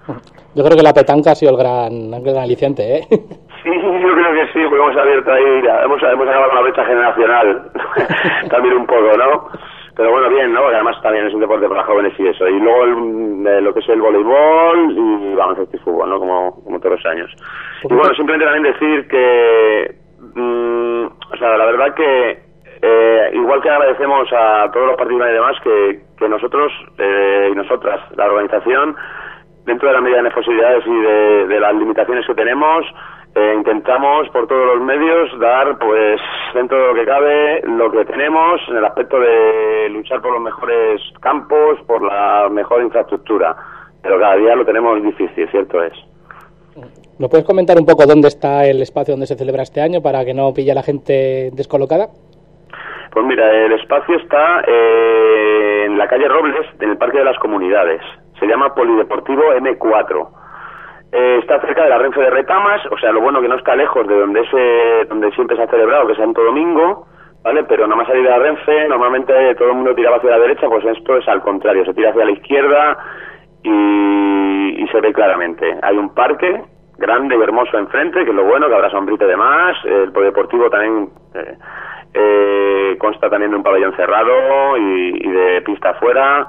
Yo creo que la petanca ha sido el gran, el gran aliciente, ¿eh? Sí, yo creo que sí, porque hemos abierto ahí, hemos, hemos acabado con la brecha generacional, también un poco, ¿no? Pero bueno, bien, ¿no? Porque además también es un deporte para jóvenes y eso. Y luego el, de lo que es el voleibol y baloncesto y fútbol, ¿no? Como, como todos los años. Y bueno, simplemente también decir que, mmm, o sea, la verdad que, eh, igual que agradecemos a todos los participantes y demás, que, que nosotros eh, y nosotras, la organización, dentro de la medida de las posibilidades y de, de las limitaciones que tenemos, Eh, intentamos por todos los medios dar, pues, dentro de lo que cabe, lo que tenemos en el aspecto de luchar por los mejores campos, por la mejor infraestructura. Pero cada día lo tenemos difícil, cierto es. ¿Nos puedes comentar un poco dónde está el espacio donde se celebra este año para que no pille a la gente descolocada? Pues mira, el espacio está eh, en la calle Robles, en el Parque de las Comunidades. Se llama Polideportivo eme cuatro. Eh, está cerca de la Renfe de Retamas, o sea, lo bueno que no está lejos de donde se, donde siempre se ha celebrado, que es Santo Domingo, ¿vale? Pero nada más salir de la Renfe, normalmente todo el mundo tiraba hacia la derecha, pues esto es al contrario, se tira hacia la izquierda y, y se ve claramente. Hay un parque grande y hermoso enfrente, que es lo bueno, que habrá sombrita y demás. El polideportivo también eh, eh, consta también de un pabellón cerrado y, y de pista afuera,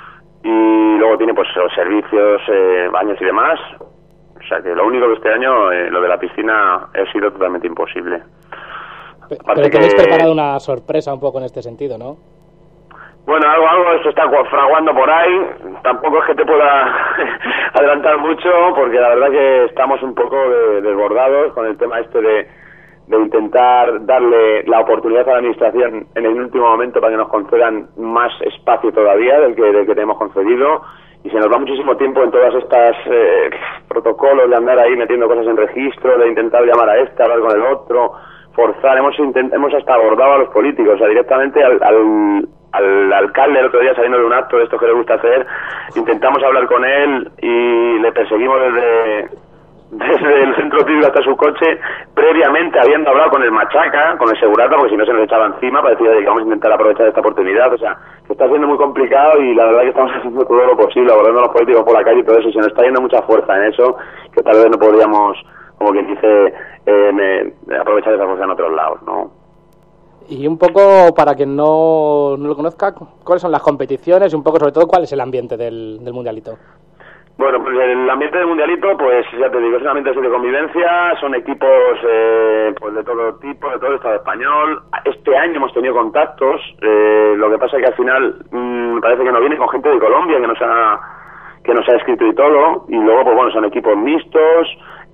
y luego tiene pues los servicios, eh, baños y demás. O sea que lo único que este año, eh, lo de la piscina, ha sido totalmente imposible. Pero Aparte tenéis que... preparado una sorpresa un poco en este sentido, ¿no? Bueno, algo, algo se está fraguando por ahí. Tampoco es que te pueda adelantar mucho, porque la verdad que estamos un poco de, desbordados con el tema este de, de intentar darle la oportunidad a la administración en el último momento para que nos concedan más espacio todavía del que, del que tenemos concedido. Y se nos va muchísimo tiempo en todas estas eh, protocolos de andar ahí metiendo cosas en registro, de intentar llamar a este, hablar con el otro, forzar. Hemos intent- hemos hasta abordado a los políticos, o sea, directamente al, al, al alcalde el otro día saliendo de un acto de esto que le gusta hacer, intentamos hablar con él y le perseguimos desde, desde el centro cívico hasta su coche, previamente habiendo hablado con el machaca, con el segurata, porque si no se nos echaba encima para decir que vamos a intentar aprovechar esta oportunidad. O sea, que está siendo muy complicado y la verdad que estamos haciendo todo lo posible, abordando a los políticos por la calle y todo eso, y se nos está yendo mucha fuerza en eso, que tal vez no podríamos, como quien dice, eh, me, aprovechar esa fuerza en otros lados, ¿no? Y un poco, para quien no, no lo conozca, ¿cuáles son las competiciones y un poco, sobre todo, cuál es el ambiente del, del Mundialito? Bueno, pues el ambiente del Mundialito, pues ya te digo, es un ambiente de convivencia, son equipos eh, pues de todo tipo, de todo el Estado español. Este año hemos tenido contactos, eh, lo que pasa es que al final mmm, parece que no viene con gente de Colombia que nos ha que nos ha escrito y todo, y luego pues bueno, son equipos mixtos,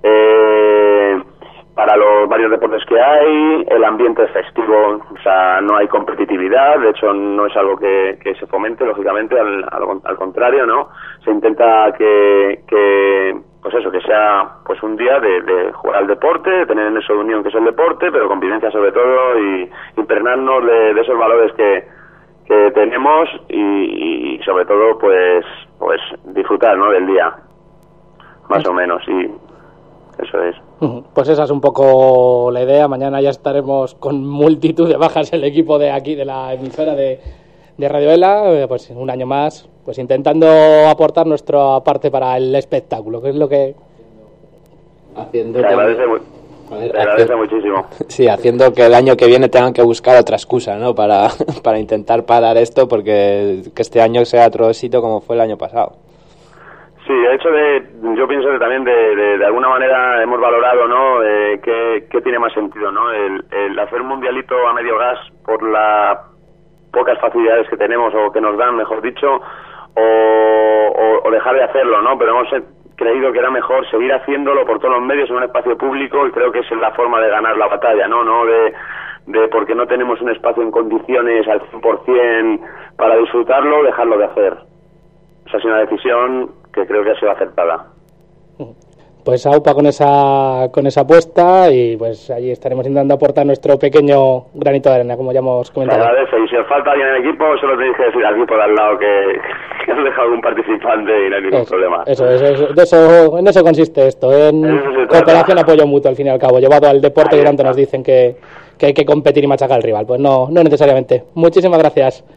eh, para los varios deportes que hay, el ambiente es festivo, o sea, no hay competitividad, de hecho no es algo que, que se fomente, lógicamente, al, al, al contrario, ¿no? Se intenta que, que, pues eso, que sea pues un día de, de jugar al deporte, de tener en eso de unión que es el deporte, pero convivencia sobre todo y impregnarnos de, de esos valores que, que tenemos y, y sobre todo pues pues disfrutar, ¿no?, del día, más o menos, y eso es. Pues esa es un poco la idea. Mañana ya estaremos con multitud de bajas el equipo de aquí, de la emisora de, de Radio Ela, pues un año más, pues intentando aportar nuestra parte para el espectáculo, que es lo que... Haciendo Se agradece, muy, se agradece muchísimo. Sí, haciendo que el año que viene tengan que buscar otra excusa, ¿no?, para, para intentar parar esto, porque que este año sea otro éxito como fue el año pasado. Sí, de hecho, de, yo pienso que también de, de, de alguna manera hemos valorado, ¿no?, eh, qué, qué tiene más sentido, ¿no?, el, el hacer un mundialito a medio gas por las pocas facilidades que tenemos o que nos dan, mejor dicho, o, o, o dejar de hacerlo, ¿no? Pero hemos creído que era mejor seguir haciéndolo por todos los medios en un espacio público, y creo que esa es la forma de ganar la batalla, ¿no? No de, de porque no tenemos un espacio en condiciones al cien por ciento para disfrutarlo, dejarlo de hacer. O sea, es una decisión que creo que ha sido acertada. Pues aupa con esa con esa apuesta, y pues allí estaremos intentando aportar nuestro pequeño granito de arena, como ya hemos comentado. Se agradece, y si os falta alguien en el equipo, solo tenéis que decir al equipo de al lado que, que os deja algún participante y no hay ningún eso, problema. Eso, eso, eso, de eso, en eso consiste esto, en cooperación, apoyo mutuo, al fin y al cabo, llevado al deporte, que tanto nos dicen que, que hay que competir y machacar al rival. Pues no, no necesariamente. Muchísimas gracias.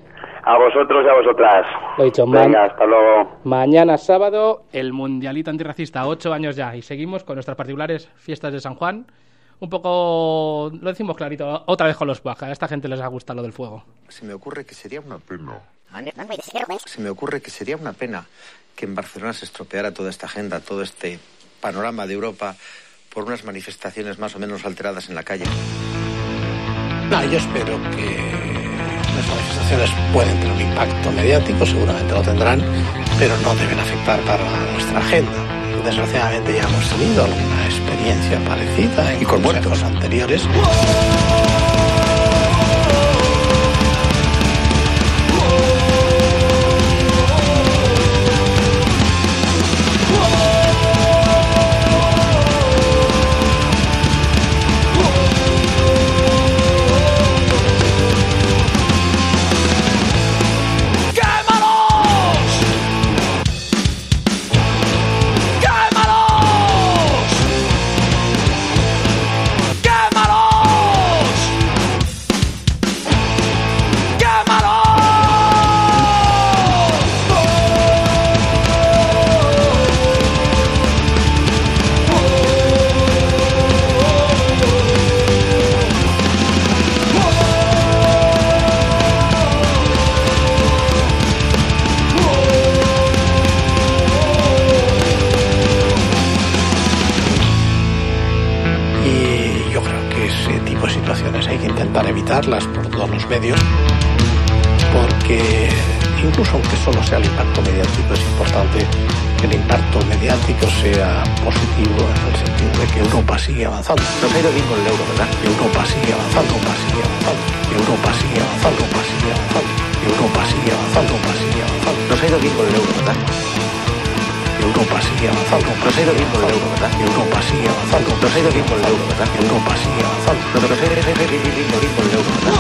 A vosotros y a vosotras. Lo he dicho, Venga, man- hasta luego. Mañana sábado, el Mundialito Antirracista, ocho años ya. Y seguimos con nuestras particulares fiestas de San Juan. Un poco, lo decimos clarito, otra vez con los Cuaja. A esta gente les ha gustado lo del fuego. Se me ocurre que sería una pena. Se me ocurre que sería una pena que en Barcelona se estropeara toda esta agenda, todo este panorama de Europa por unas manifestaciones más o menos alteradas en la calle. No, yo espero que las manifestaciones pueden tener un impacto mediático, seguramente lo tendrán, pero no deben afectar para nuestra agenda. Desgraciadamente ya hemos tenido alguna experiencia parecida en Y con consejos muertos anteriores. Evitarlas por todos los medios, porque incluso aunque solo sea el impacto mediático, es importante que el impacto mediático sea positivo en el sentido de que Europa sigue avanzando. Nos ha ido bien con el euro, ¿verdad? Europa sigue avanzando, Europa sigue avanzando, Europa sigue avanzando, Europa sigue avanzando, Europa sigue avanzando, Europa sigue avanzando. Nos ha ido bien con el euro, ¿verdad? Europa sigue avanzando. Nos ha ido bien con el euro, ¿verdad? Europa sigue avanzando. Nos ha ido bien con el euro, ¿verdad? Europa sigue avanzando. Nos ha ido bien con el euro, ¿verdad?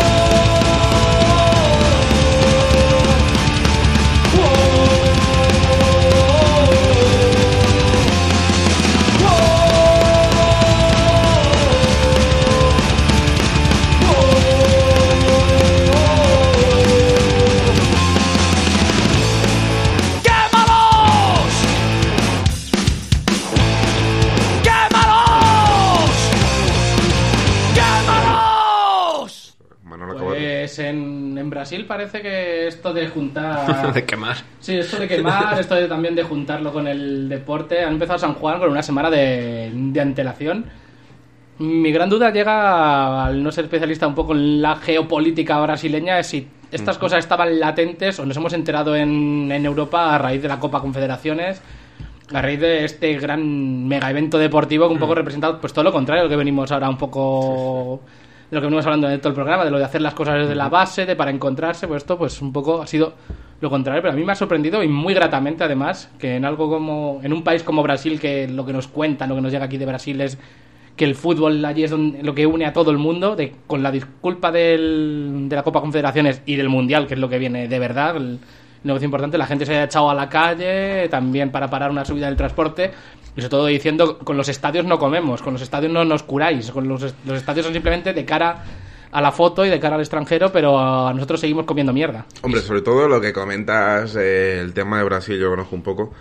Pues en, en Brasil parece que esto de juntar... de quemar. Sí, esto de quemar, esto de, también de juntarlo con el deporte. Han empezado San Juan con una semana de, de antelación. Mi gran duda llega, al no ser especialista un poco en la geopolítica brasileña, es si estas uh-huh. cosas estaban latentes o nos hemos enterado en, en Europa a raíz de la Copa Confederaciones, a raíz de este gran mega evento deportivo que un poco uh-huh. representado, pues todo lo contrario, lo que venimos ahora un poco... Sí, sí. De lo que venimos hablando en todo el programa, de lo de hacer las cosas desde la base, de para encontrarse, pues esto pues un poco ha sido lo contrario, pero a mí me ha sorprendido y muy gratamente además que en algo como en un país como Brasil, que lo que nos cuentan, lo que nos llega aquí de Brasil es que el fútbol allí es donde, lo que une a todo el mundo, de, con la disculpa del, de la Copa Confederaciones y del Mundial, que es lo que viene de verdad, el negocio importante, la gente se haya echado a la calle también para parar una subida del transporte. Y sobre todo diciendo, con los estadios no comemos, con los estadios no nos curáis, con los, los estadios son simplemente de cara a la foto y de cara al extranjero, pero a nosotros seguimos comiendo mierda. Hombre, sobre todo lo que comentas, eh, el tema de Brasil, yo conozco un poco,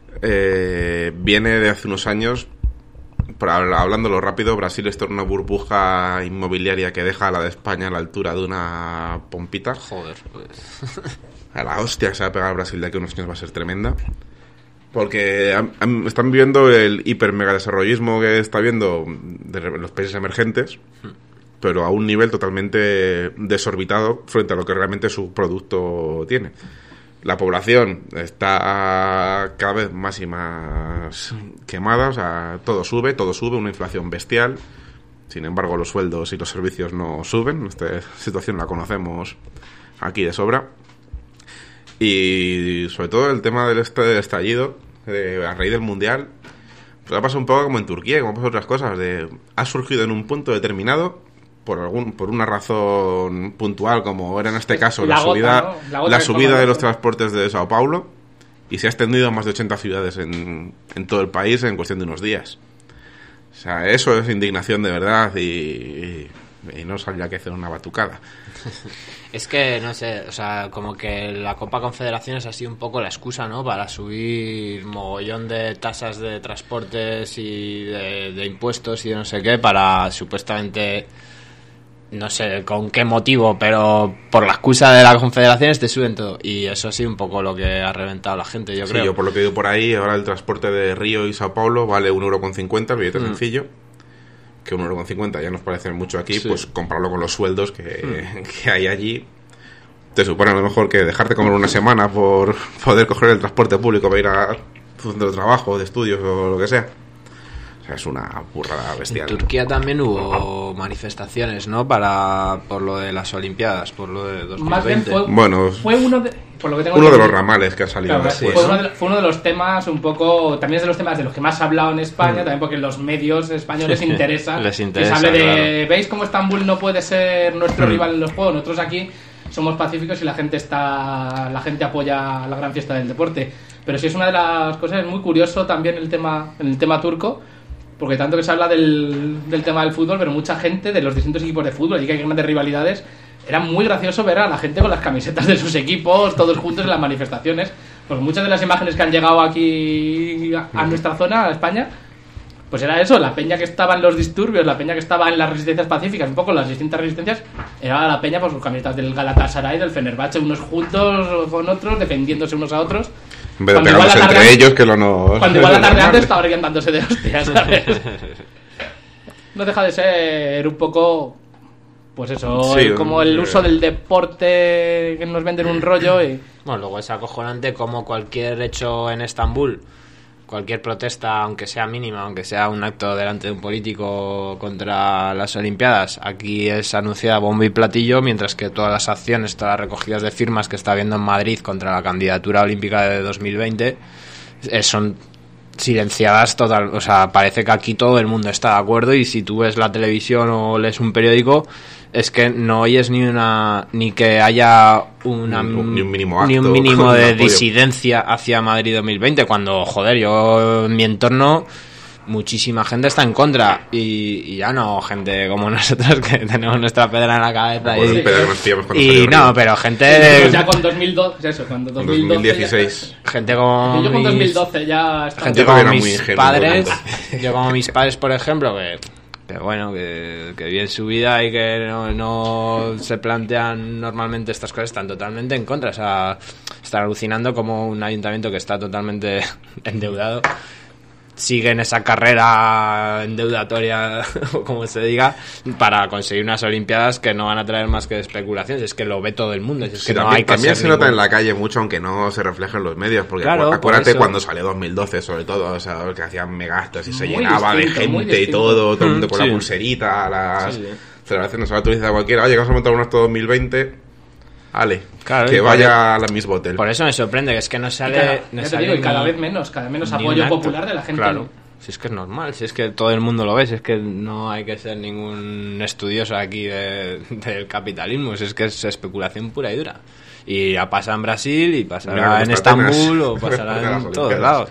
eh, viene de hace unos años, hablándolo rápido, Brasil está en una burbuja inmobiliaria que deja a la de España a la altura de una pompita. Joder, pues... A la hostia que se va a pegar a Brasil de aquí a unos años va a ser tremenda. Porque am, am, están viendo el hiper mega desarrollismo que está viendo de los países emergentes, pero a un nivel totalmente desorbitado frente a lo que realmente su producto tiene. La población está cada vez más y más quemada, o sea, todo sube, todo sube, una inflación bestial. Sin embargo, los sueldos y los servicios no suben. Esta situación la conocemos aquí de sobra. Y sobre todo el tema del estallido eh, a raíz del Mundial, pues ha pasado un poco como en Turquía, como ha pasado otras cosas, de ha surgido en un punto determinado por algún por una razón puntual, como era en este caso la, la gota, subida ¿no? la, la subida de los transportes de Sao Paulo, y se ha extendido a más de ochenta ciudades en, en todo el país en cuestión de unos días. O sea, eso es indignación de verdad y, y no salía que hacer una batucada. Es que, no sé, o sea, como que la Copa Confederaciones ha sido un poco la excusa, ¿no? Para subir mogollón de tasas de transportes y de, de impuestos y de no sé qué, para supuestamente, no sé con qué motivo, pero por la excusa de las confederaciones te suben todo. Y eso ha sido un poco lo que ha reventado a la gente, yo sí, creo. Yo por lo que digo por ahí, ahora el transporte de Río y Sao Paulo vale un euro con cincuenta, el billete mm. sencillo. Que un euro con cincuenta ya nos parece mucho aquí, sí. Pues comprarlo con los sueldos que, mm. que hay allí. Te supone a lo mejor que dejarte comer una semana por poder coger el transporte público para ir a tu centro de trabajo, de estudios o lo que sea. O sea, es una burrada bestial. En Turquía también hubo manifestaciones, ¿no? Para por lo de las Olimpiadas, por lo de dos mil veinte. Más bien fue, bueno, fue uno de, por lo que tengo uno de los ramales que ha salido claro, después. Fue, ¿no? uno de, fue uno de los temas un poco, también es de los temas de los que más se ha hablado en España, mm. también porque los medios españoles interesa, les interesa que se hable de, claro. ¿veis cómo Estambul no puede ser nuestro mm. rival en los juegos? Nosotros aquí somos pacíficos y la gente está, la gente apoya la gran fiesta del deporte. Pero sí es una de las cosas, es muy curioso también el tema, el tema turco, porque tanto que se habla del, del tema del fútbol, pero mucha gente de los distintos equipos de fútbol, y que hay grandes rivalidades, era muy gracioso ver a la gente con las camisetas de sus equipos, todos juntos en las manifestaciones. Pues muchas de las imágenes que han llegado aquí a, a nuestra zona, a España, pues era eso, la peña que estaba en los disturbios, la peña que estaba en las resistencias pacíficas, un poco las distintas resistencias, era la peña por sus camisetas del Galatasaray, del Fenerbahce, unos juntos con otros, defendiéndose unos a otros. En vez de pegarnos entre tarde, ellos, que lo no... Cuando igual la tarde antes estaba orientándose de hostias, ¿sabes? No deja de ser un poco... Pues eso, sí, el, como el uso del deporte que nos venden un rollo y... Bueno, luego es acojonante como cualquier hecho en Estambul, cualquier protesta, aunque sea mínima, aunque sea un acto delante de un político contra las Olimpiadas, aquí es anunciada bombo y platillo, mientras que todas las acciones, todas las recogidas de firmas que está habiendo en Madrid contra la candidatura olímpica de dos mil veinte eh, son silenciadas total, o sea, parece que aquí todo el mundo está de acuerdo, y si tú ves la televisión o lees un periódico, es que no oyes ni una ni que haya una, ni, un, ni un mínimo acto, ni un mínimo de disidencia hacia Madrid dos mil veinte, cuando, joder, yo en mi entorno muchísima gente está en contra, y, y ya no gente como nosotros que tenemos nuestra pedra en la cabeza pues y, y no, pero gente ya con dos mil doce, eso, cuando dos mil doce dos mil dieciséis ya, gente como yo con dos mil doce ya está, gente como mis padres, yo como mis padres por ejemplo, que que bueno, que, que viven su vida y que no, no se plantean normalmente estas cosas, están totalmente en contra. O sea, están alucinando como un ayuntamiento que está totalmente endeudado sigue en esa carrera endeudatoria, o como se diga, para conseguir unas Olimpiadas que no van a traer más que especulaciones. Es que lo ve todo el mundo. Es sí, que no también hay que también ser se nota ningún... en la calle mucho, aunque no se refleje en los medios, porque claro, acuérdate por cuando salió dos mil doce, sobre todo, o sea, que hacían megastos y se muy llenaba distinto, de muy gente y distinto. todo, todo el mundo con Sí. la pulserita, las Sí, sí. celebraciones. Ahora tú dices a cualquiera, oye, que vamos a montar un acto dos mil veinte... Ale, Claro, que y por vaya a la Miss Bottle. Por eso me sorprende, que es que no Y sale... cada, no ya te sale digo, y ni- cada vez menos, cada vez menos ni un apoyo acto. popular de la gente. Claro, si es que es normal, si es que todo el mundo lo ve, si es que no hay que ser ningún estudioso aquí de- del capitalismo, si es que es especulación pura y dura. Y ya pasa en Brasil, y Mira pasará cómo en está Atenas. Estambul, o Después de pasará las en todos Olimpiadas. lados.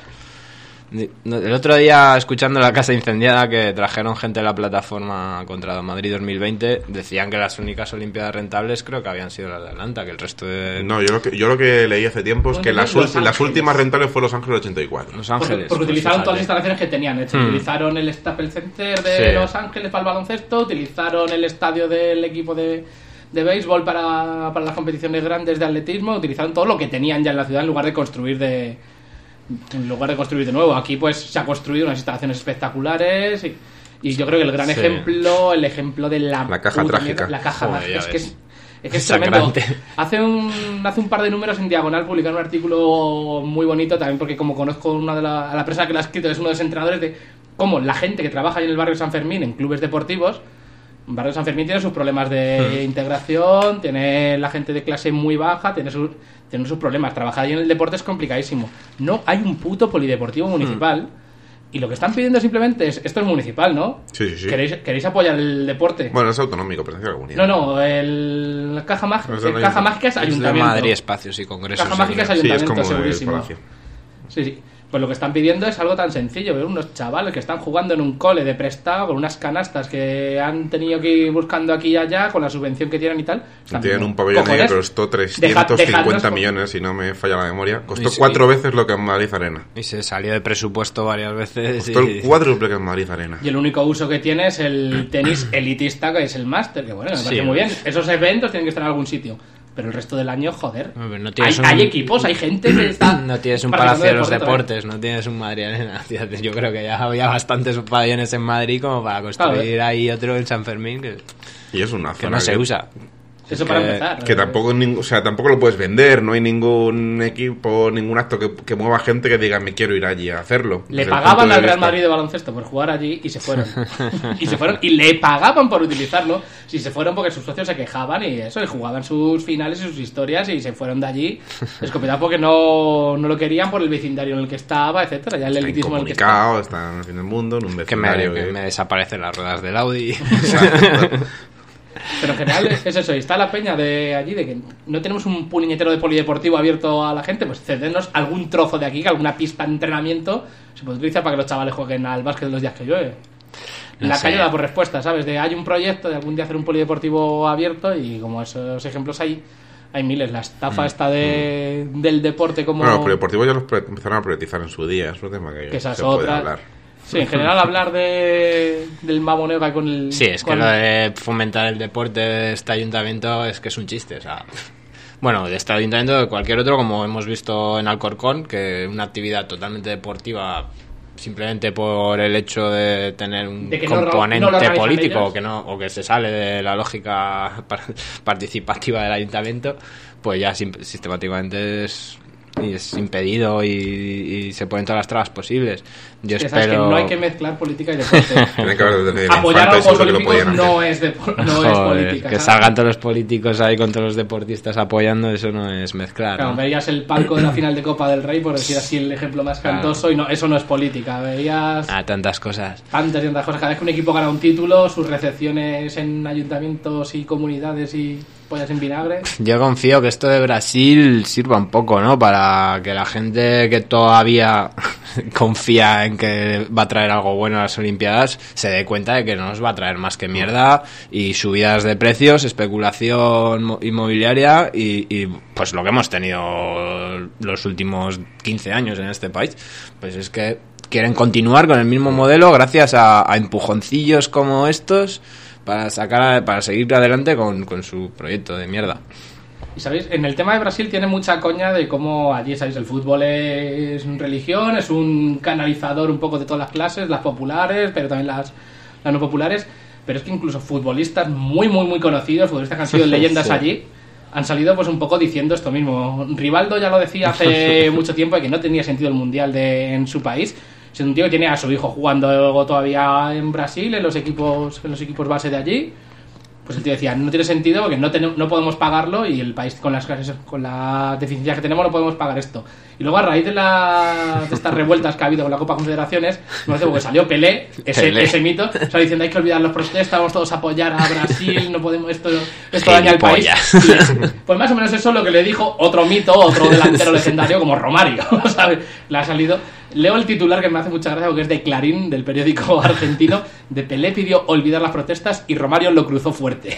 El otro día, escuchando La Casa Incendiada, que trajeron gente de la plataforma contra Madrid dos mil veinte, decían que las únicas Olimpiadas rentables creo que habían sido las de Atlanta, que el resto de... No, yo lo que, yo lo que leí hace tiempo es que Bueno, las, Los ul- las Ángeles. últimas rentables fue Los Ángeles ochenta y cuatro. Los Porque, Ángeles. porque pues utilizaron todas las fíjate. instalaciones que tenían hechas. Hmm. Utilizaron el Staples Center de Sí. Los Ángeles para el baloncesto, utilizaron el estadio del equipo de, de béisbol para, para las competiciones grandes de atletismo, utilizaron todo lo que tenían ya en la ciudad en lugar de construir de en lugar de construir de nuevo. Aquí pues se ha construido unas instalaciones espectaculares y, y yo creo que el gran Sí. ejemplo, el ejemplo de la, La caja puta trágica. mierda, la caja Joder, mágica, ya es que ves. es, es que es tremendo. Sangrante. Hace un, hace un par de números en Diagonal publicaron un artículo muy bonito también, porque como conozco una de la, a la persona que lo ha escrito, es uno de los entrenadores, de cómo la gente que trabaja ahí en el barrio San Fermín, en clubes deportivos, el barrio San Fermín tiene sus problemas de integración, tiene la gente de clase muy baja, tiene, sus tiene sus problemas. Trabajar ahí en el deporte es complicadísimo. No hay un puto polideportivo municipal. Y lo que están pidiendo simplemente es, esto es municipal, ¿no? Sí, sí, sí. ¿Queréis, ¿Queréis apoyar el deporte? Bueno, es autonómico, pero es de la comunidad. No, no, el la Caja Mágica, Eso no Caja hay- Mágica es Es de ayuntamiento. Madrid Espacios y Congresos. Caja Mágica es Sí, es ayuntamiento, como el segurísimo. Palacio. Sí, sí. Pues lo que están pidiendo es algo tan sencillo, ver unos chavales que están jugando en un cole de prestado con unas canastas que han tenido que ir buscando aquí y allá con la subvención que tienen y tal. Tienen un pabellón ahí que costó trescientos cincuenta millones, si no me falla la memoria. Costó sí, cuatro sí. veces lo que en Madrid Arena. Y se salió de presupuesto varias veces. Costó y... el cuádruple que en Madrid Arena. Y el único uso que tiene es el tenis elitista, que es el máster, que bueno, me parece sí, muy bien. Esos eventos tienen que estar en algún sitio. Pero el resto del año, joder. No hay, un... hay equipos, hay gente que está... No tienes un Palacio de los Deportes, no tienes un Madrid Arena. Yo creo que ya había bastantes pabellones en Madrid como para construir claro, ahí otro en San Fermín que, y es una zona que no se que... usa. Eso que, para empezar. Que tampoco, o sea, tampoco lo puedes vender, no hay ningún equipo, ningún acto que, que mueva gente que diga me quiero ir allí a hacerlo. Le pagaban al Real Madrid de baloncesto por jugar allí y se fueron. y se fueron y le pagaban por utilizarlo. Si se fueron porque sus socios se quejaban y eso, y jugaban sus finales y sus historias y se fueron de allí escopetados porque no, no lo querían por el vecindario en el que estaba, etcétera. Ya el está elitismo en el que estaba. Está en el mundo, en un vecindario. Que me, que me desaparecen las ruedas del Audi. Pero en general es eso, y está la peña de allí de que no tenemos un puñetero de polideportivo abierto a la gente, pues cedernos algún trozo de aquí, que alguna pista de entrenamiento se puede utilizar para que los chavales jueguen al básquet los días que llueve. No la sé. Calle da por respuesta, ¿sabes? De hay un proyecto de algún día hacer un polideportivo abierto y como esos ejemplos hay hay miles. La estafa mm. esta de, mm. del deporte como... Bueno, los polideportivos ya los empezaron a privatizar en su día, es un tema que, que se otra... puede hablar. Sí, en general hablar de del mamoneo con el... Sí, es con... que lo de fomentar el deporte de este ayuntamiento es que es un chiste, o sea... Bueno, de este ayuntamiento de cualquier otro, como hemos visto en Alcorcón, que una actividad totalmente deportiva, simplemente por el hecho de tener un de componente no, no político o que, no, o que se sale de la lógica participativa del ayuntamiento, pues ya sistemáticamente es... y es impedido y, y se ponen todas las trabas posibles. Yo es que espero... sabes que no hay que mezclar política y deporte. Tiene que haber desde apoyar a los Juegos Olímpicos no es, de, no Joder, es política. Que ¿sabes? Salgan todos los políticos ahí con todos los deportistas apoyando, eso no es mezclar. Claro, ¿no? Veías el palco de la final de Copa del Rey, por decir así el ejemplo más cantoso, claro. Y no, eso no es política. Veías... Ah, tantas cosas. Tantas y tantas cosas. Cada vez que un equipo gana un título, sus recepciones en ayuntamientos y comunidades y... pollas en vinagre. Yo confío que esto de Brasil sirva un poco, ¿no? Para que la gente que todavía confía en que va a traer algo bueno a las Olimpiadas se dé cuenta de que no nos va a traer más que mierda y subidas de precios, especulación inmobiliaria y, y pues lo que hemos tenido los últimos quince años en este país. Pues es que quieren continuar con el mismo modelo gracias a, a empujoncillos como estos para sacar para seguir adelante con, con su proyecto de mierda. Y sabéis, en el tema de Brasil tiene mucha coña de cómo allí, sabéis, el fútbol es religión, es un canalizador un poco de todas las clases, las populares, pero también las, las no populares, pero es que incluso futbolistas muy, muy, muy conocidos, futbolistas que han sido leyendas sí. allí, han salido pues un poco diciendo esto mismo. Rivaldo ya lo decía hace mucho tiempo de que no tenía sentido el mundial de, en su país. Es un tío que tiene a su hijo jugando todavía en Brasil, en los equipos en los equipos base de allí. Pues el tío decía, no tiene sentido porque no tenemos, no podemos pagarlo y el país con las con la deficiencia que tenemos no podemos pagar esto. Y luego a raíz de, la, de estas revueltas que ha habido con la Copa Confederaciones, no sé, porque salió Pelé, ese, Pelé. ese mito, salió diciendo hay que olvidar los protestas, vamos todos a apoyar a Brasil, no podemos, esto, esto daña al país. Y, pues más o menos eso es lo que le dijo otro mito, otro delantero legendario como Romario, ¿sabes? Le ha salido... Leo el titular que me hace mucha gracia porque es de Clarín, del periódico argentino, de Pelé pidió olvidar las protestas y Romario lo cruzó fuerte.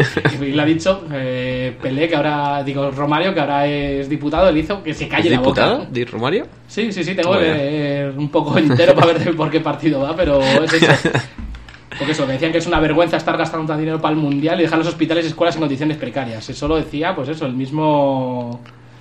Y le ha dicho eh, Pelé, que ahora, digo Romario, que ahora es diputado, le hizo que se calle la boca. ¿Diputado? ¿De Romario? Sí, sí, sí, tengo que leer un poco entero para ver de por qué partido va, pero es eso. Porque eso, que decían que es una vergüenza estar gastando tanto dinero para el Mundial y dejar los hospitales y escuelas en condiciones precarias. Eso lo decía, pues eso, el mismo...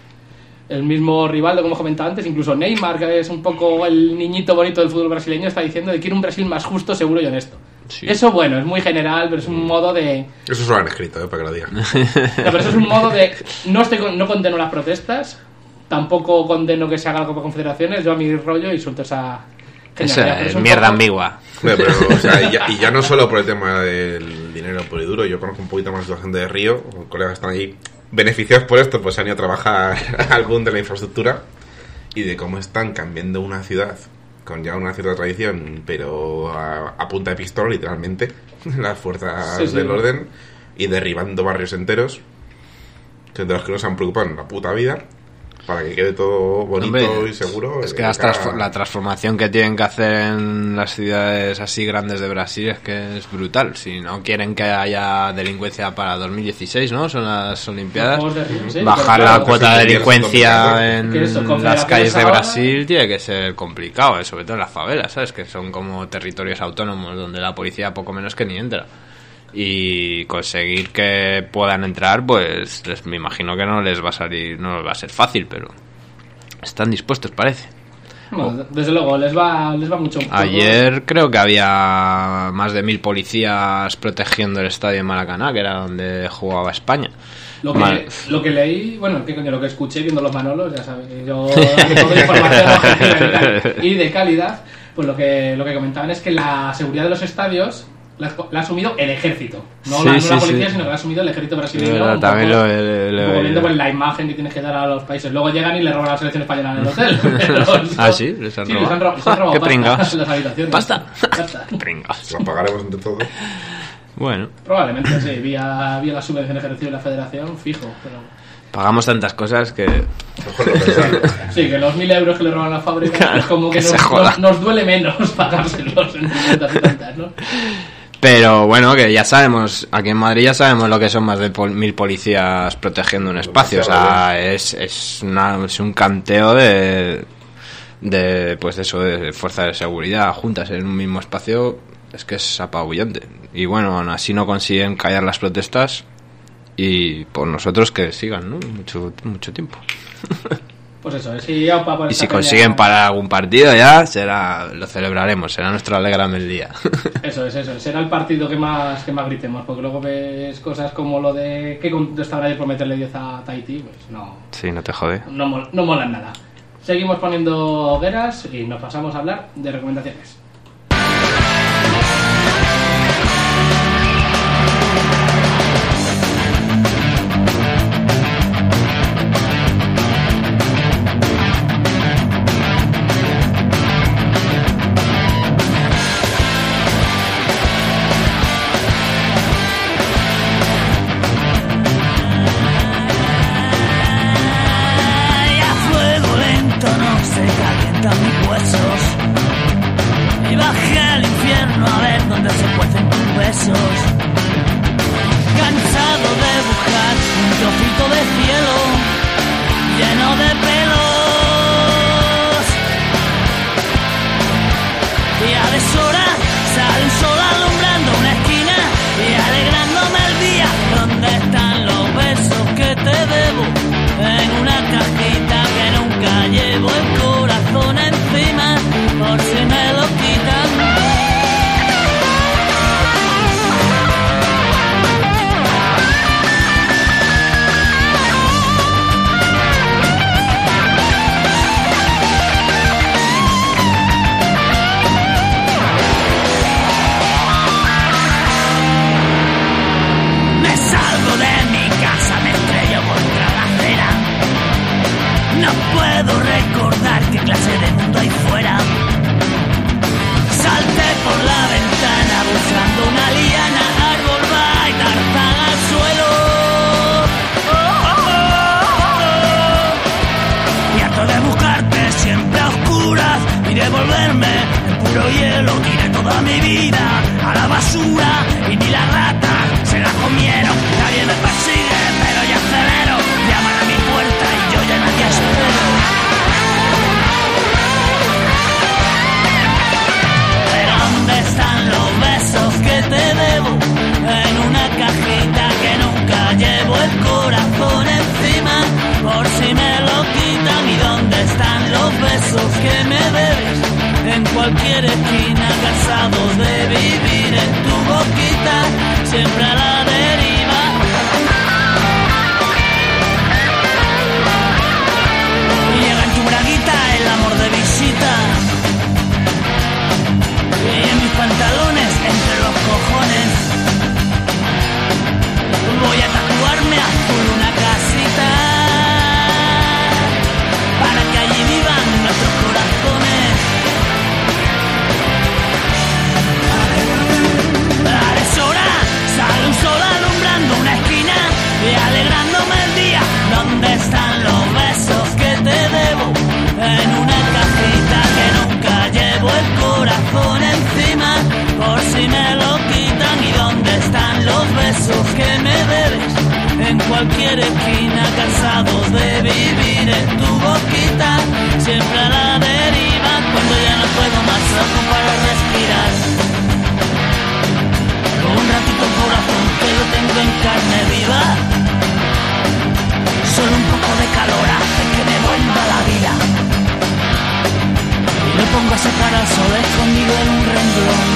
El mismo Rivaldo, como comentaba antes, incluso Neymar, que es un poco el niñito bonito del fútbol brasileño, está diciendo que quiere un Brasil más justo, seguro y honesto. Sí. Eso, bueno, es muy general, pero es un modo de... Eso se lo han escrito, ¿eh? Para que lo digan. No, pero eso es un modo de... No, estoy con... no condeno las protestas, tampoco condeno que se haga algo con confederaciones, yo a mi rollo y suelto esa... Esa es, es mierda poco... ambigua. Bueno, pero, o sea, y, ya, y ya no solo por el tema del dinero puro y duro, yo conozco un poquito más de la gente de Río, colegas que están ahí beneficiados por esto, pues han ido a trabajar al boom de la infraestructura y de cómo están cambiando una ciudad con ya una cierta tradición, pero a, a punta de pistola, literalmente, las fuerzas sí, sí. del orden, y derribando barrios enteros, que de los que no se han preocupado en la puta vida. para que quede todo bonito. Hombre, y seguro. Es que la, transfor- la transformación que tienen que hacer en las ciudades así grandes de Brasil es que es brutal. Si no quieren que haya delincuencia para dos mil dieciséis, ¿no? Son las Olimpiadas. De sí, bajar claro, la cuota de delincuencia en eso, las calles de ahora... Brasil tiene que ser complicado, sobre todo en las favelas, ¿sabes? Que son como territorios autónomos donde la policía poco menos que ni entra. Y conseguir que puedan entrar, pues les, me imagino que no les va a salir, no les va a ser fácil, pero están dispuestos, parece. Bueno, desde luego, les va, les va mucho. Ayer creo que había más de mil policías protegiendo el estadio de Maracaná, que era donde jugaba España. Lo que, Mal. lo que leí, bueno, ¿qué coño? Lo que escuché viendo los Manolos, ya sabes, yo toda información objetiva y de calidad, pues lo que, lo que comentaban es que la seguridad de los estadios la, la ha asumido el ejército, no, sí, la, no sí, la policía, sí. sino que la ha asumido el ejército brasileño. Sí, también poco, lo, lo, lo, un viendo pues, la imagen que tienes que dar a los países. Luego llegan y le roban a la selección española en el hotel. Pero, ah, sí, les han sí, robado. Les han robado, les han robado qué pringas. En las habitaciones. Pasta. Pasta. Qué pringas. Lo pagaremos entre todos. Bueno. Probablemente sí, vía, vía la subvención que recibe la federación, fijo. Pero... Pagamos tantas cosas que... Sí, que los mil euros que le roban a la fábrica claro, es como que, que nos, nos, nos duele menos pagárselos en cincuenta y tantas, ¿no? Pero bueno, que ya sabemos, aquí en Madrid ya sabemos lo que son más de pol- mil policías protegiendo un espacio. O sea, es, es, una, es un canteo de, de, pues de eso, de fuerzas de seguridad juntas en un mismo espacio. Es que es apabullante. Y bueno, aún así no consiguen callar las protestas. Y por nosotros que sigan, ¿no? Mucho, mucho tiempo. Pues eso, si ya para y si consiguen ya... parar algún partido ya, será lo celebraremos, será nuestro alegrame el día. Eso es, eso, será el partido que más que más gritemos, porque luego ves cosas como lo de que contestar ayer por meterle diez a Tahití, pues no. Sí, no te jode. No, mol, no molan nada. Seguimos poniendo hogueras y nos pasamos a hablar de recomendaciones. Mis huesos y bajé al infierno a ver dónde se cuecen tus besos. Cansado de buscar un trocito de cielo lleno de pelos. Y a deshora sale un sol alumbrando una esquina y alegrándome el día. ¿Dónde están los besos que te debo? En una cajita que nunca llevo el corazón encima, por si me lo quitan. Me salgo de mi casa, me estrello contra la acera. No puedo recordar qué clase de mundo hay fuera. Salté por la ventana buscando una liana, árbol va y tarzán al suelo. Oh, oh, oh, oh. Y harto de buscarte siempre a oscuras y de volverme en puro hielo, tiré toda mi vida a la basura y ni las ratas se la comieron. Nadie me persigue, pero ya acelero. Llaman a mi puerta y yo ya nadie espero. Pero ¿dónde están los besos que te debo? En una cajita que nunca llevo el corazón encima, por si me lo quitan. ¿Y dónde están los besos que me debes? En cualquier esquina, cansados de vivir en tu boquita, siempre a la deriva. Y llega en tu braguita el amor de visita, y en mis pantalones entre los cojones voy a tatuarme azul una casita, para que allí vivan nuestros corazones. A deshora sale un sol alumbrando cualquier esquina, cansados de vivir en tu boquita, siempre a la deriva, cuando ya no puedo más saco para respirar. Un ratito corazón que lo tengo en carne viva, solo un poco de calor hace que me vuelva la vida. Y me pongo a sacar al sol escondido en un renglón.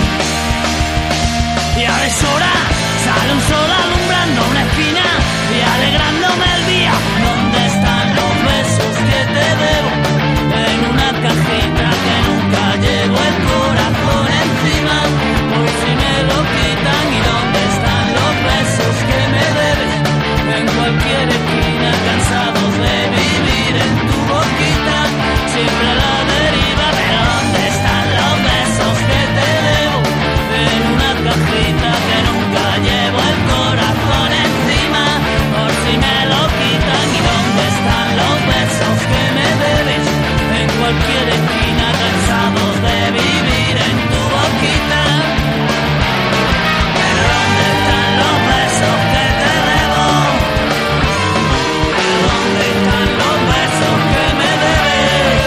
Y a deshora sale un sol alumbrando una esquina y alegrándome el día. ¿Dónde están los besos que te debo? En una cajita que nunca llevo el corazón encima, por si me lo quitan. ¿Y dónde están los besos que me debes? En cualquier esquina, cansados de vivir en tu boquita, siempre a la deriva. ¿Pero dónde están los besos que te debo? En una cajita que nunca llevo el corazón encima, por si me lo quitan. ¿Y dónde están los besos que me debes? En cualquier esquina, cansados de vivir en tu boquita. ¿Pero dónde están los besos que te debo? ¿Pero dónde están los besos que me debes?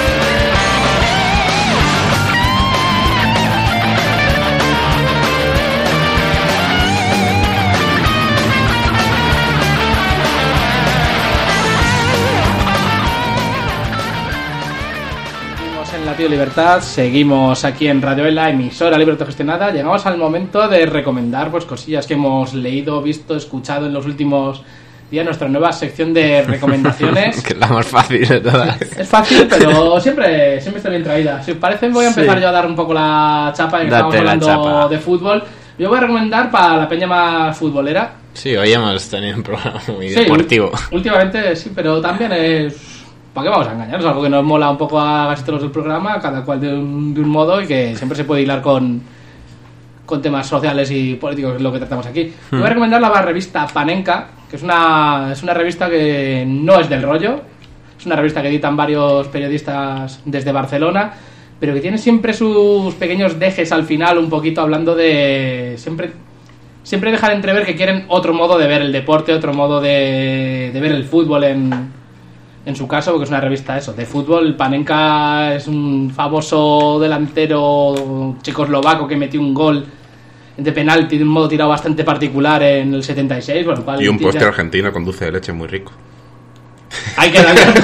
Seguimos en Latido Libertad, seguimos aquí en Radio Ela, emisora libre autogestionada. Llegamos al momento de recomendar pues cosillas que hemos leído, visto, escuchado en los últimos días. Nuestra nueva sección de recomendaciones. Que es la más fácil de todas. Es fácil, pero siempre, siempre está bien traída. Si os parece, voy a empezar Sí. yo a dar un poco la chapa, ya que Date estamos la hablando chapa. de fútbol. Yo voy a recomendar para la peña más futbolera. Sí, hoy hemos tenido un programa muy Sí, deportivo. Últimamente sí, pero también es... ¿Para qué vamos a engañarnos? Algo que nos mola un poco a casi todos los del programa, cada cual de un, de un modo, y que siempre se puede hilar con, con temas sociales y políticos, que es lo que tratamos aquí. Hmm. Voy a recomendar la revista Panenka, que es una, es una revista que no es del rollo, es una revista que editan varios periodistas desde Barcelona, pero que tiene siempre sus pequeños dejes al final, un poquito hablando de... Siempre, siempre dejan entrever que quieren otro modo de ver el deporte, otro modo de, de ver el fútbol en... En su caso, porque es una revista eso, de fútbol. Panenka es un famoso delantero checoslovaco que metió un gol de penalti de un modo tirado bastante particular en el setenta y seis. Bueno, Y un postre argentino con dulce de leche muy rico. Hay que darle.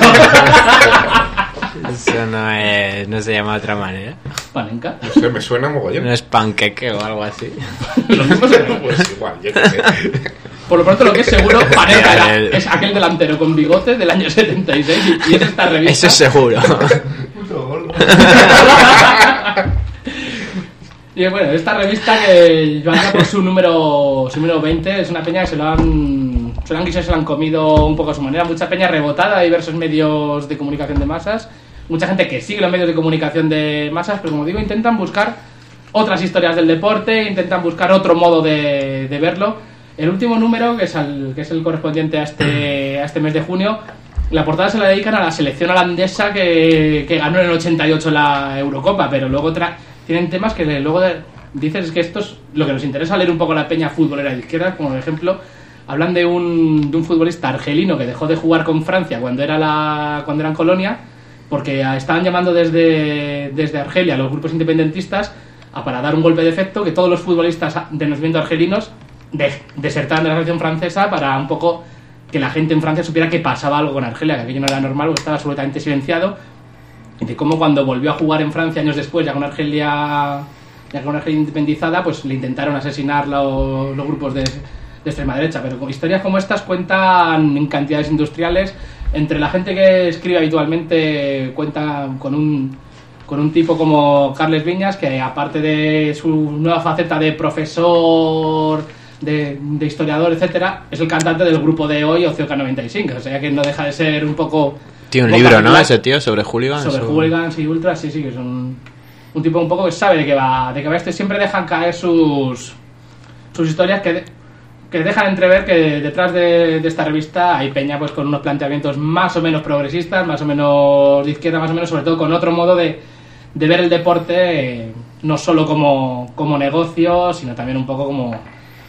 Eso no, es, no se llama de otra manera. Panenka. No sé, me suena mogollón. No es panqueque o algo así. Lo mismo se- Pues igual, yo qué sé. Por lo pronto, lo que es seguro, Panenka era- es aquel delantero con bigote del año setenta y seis y, y es esta revista. Eso es seguro. Y bueno, esta revista que yo anda por su número su número veinte, es una peña que se lo han se lo han guisado, se lo han comido un poco a su manera. Mucha peña rebotada, diversos medios de comunicación de masas, mucha gente que sigue los medios de comunicación de masas, pero como digo, intentan buscar otras historias del deporte, intentan buscar otro modo de, de verlo. El último número, que es, el, que es el correspondiente a este, a este mes de junio, la portada se la dedican a la selección holandesa que, que ganó en el ochenta y ocho la Eurocopa, pero luego tra- tienen temas que luego de- dices que esto es lo que nos interesa leer un poco la peña futbolera de izquierda, como por ejemplo, hablan de un, de un futbolista argelino que dejó de jugar con Francia cuando era la cuando eran colonia, porque estaban llamando desde, desde Argelia a los grupos independentistas a, para dar un golpe de efecto, que todos los futbolistas de nacimiento argelinos de, desertaran de la selección francesa para un poco que la gente en Francia supiera que pasaba algo con Argelia, que aquello no era normal, porque estaba absolutamente silenciado, y de cómo cuando volvió a jugar en Francia años después, ya con Argelia ya con Argelia independizada, pues le intentaron asesinar los, los grupos de, de extrema derecha. Pero con historias como estas cuentan en cantidades industriales. Entre la gente que escribe habitualmente cuenta con un con un tipo como Carles Viñas, que aparte de su nueva faceta de profesor, de, de historiador, etcétera, es el cantante del grupo de hoy, O C K noventa y cinco, o sea que no deja de ser un poco... Tiene un poco libro, ¿no? particular. Ese tío, sobre hooligans. Sobre o- hooligans y ultras, sí, sí, que son un tipo un poco que sabe de qué va, de qué va este. Siempre dejan caer sus sus historias que, de- que dejan entrever que detrás de, de esta revista hay peña pues con unos planteamientos más o menos progresistas, más o menos de izquierda, más o menos, sobre todo con otro modo de, de ver el deporte, eh, no solo como, como negocio, sino también un poco como,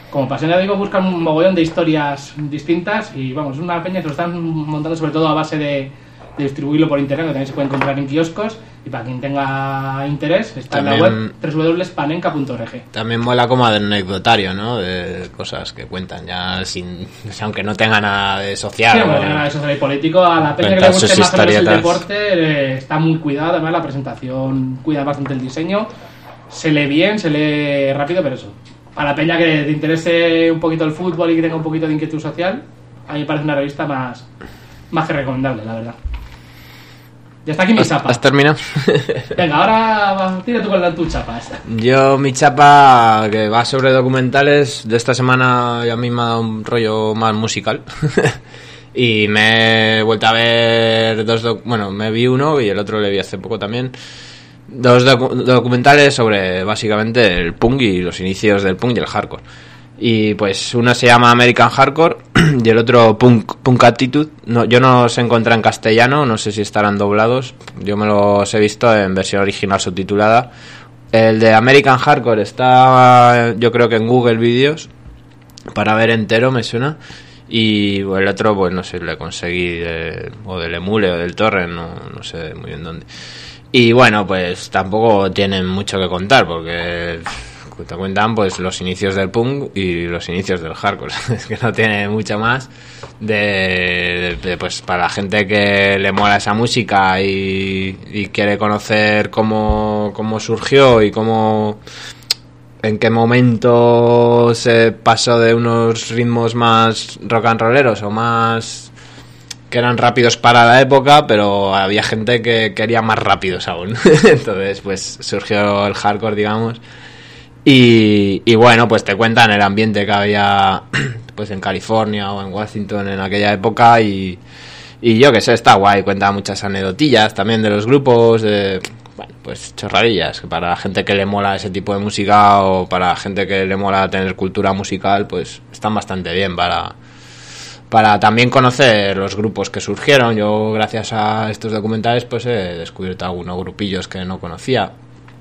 como Pasión, ya digo, buscan un mogollón de historias distintas y vamos, es una peña que lo están montando sobre todo a base de, de distribuirlo por internet, que también se puede encontrar en kioscos, y para quien tenga interés está también en la web doble u doble u doble u punto panenka punto org. También mola como de anecdotario, ¿no? De cosas que cuentan ya sin, o sea, aunque no tenga nada de social. Sí, no tenga nada de social y político, a la peña que le guste más o menos el deporte eh, está muy cuidado, además la presentación cuida bastante el diseño, se lee bien, se lee rápido, pero eso, a la peña que te interese un poquito el fútbol y que tenga un poquito de inquietud social, a mí me parece una revista más, más que recomendable, la verdad. Ya está aquí mi chapa. ¿Has terminado? Venga, ahora tira tú con la tu chapa esta. Yo, mi chapa, que va sobre documentales, de esta semana ya a mí me ha dado un rollo más musical. Y me he vuelto a ver dos... Doc- bueno, me vi uno y el otro le vi hace poco también. Dos docu- documentales sobre, básicamente, el punk y los inicios del punk y el hardcore. Y pues uno se llama American Hardcore y el otro Punk, Punk Attitude. No, yo no los encontré en castellano, no sé si estarán doblados. Yo me los he visto en versión original subtitulada. El de American Hardcore está, yo creo que en Google Videos, para ver entero, me suena. Y el otro, pues no sé, le conseguí de, o del Emule o del Torrent, no, no sé muy bien dónde. Y bueno, pues tampoco tienen mucho que contar porque te cuentan pues los inicios del punk y los inicios del hardcore. Es que no tiene mucho más de, de, de pues para la gente que le mola esa música y, y quiere conocer cómo, cómo surgió y cómo, en qué momento se pasó de unos ritmos más rock and rolleros o más que eran rápidos para la época, pero había gente que quería más rápidos aún. Entonces pues surgió el hardcore, digamos. Y, y bueno, pues te cuentan el ambiente que había pues en California o en Washington en aquella época y, y yo que sé, está guay, cuenta muchas anedotillas también de los grupos, de, bueno, pues chorradillas, que para la gente que le mola ese tipo de música o para la gente que le mola tener cultura musical, pues están bastante bien para, para también conocer los grupos que surgieron. Yo gracias a estos documentales pues he descubierto algunos grupillos que no conocía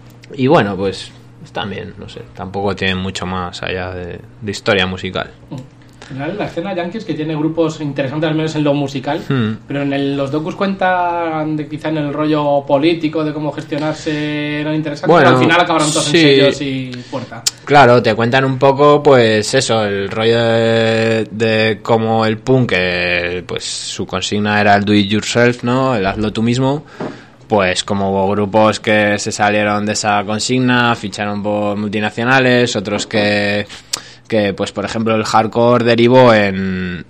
y bueno, pues están bien, no sé, tampoco tienen mucho más allá de, de historia musical. En general, la escena yankee es que tiene grupos interesantes, al menos en lo musical, hmm. pero en el, los docus cuentan de quizá en el rollo político, de cómo gestionarse, eran interesantes, bueno, pero al final acabaron todos sí, en sellos y puerta. Claro, te cuentan un poco, pues eso, el rollo de, de cómo el punk, que, pues su consigna era el do it yourself, ¿no? El hazlo tú mismo. Pues como hubo grupos que se salieron de esa consigna, ficharon por multinacionales, otros que, que pues por ejemplo el hardcore derivó en,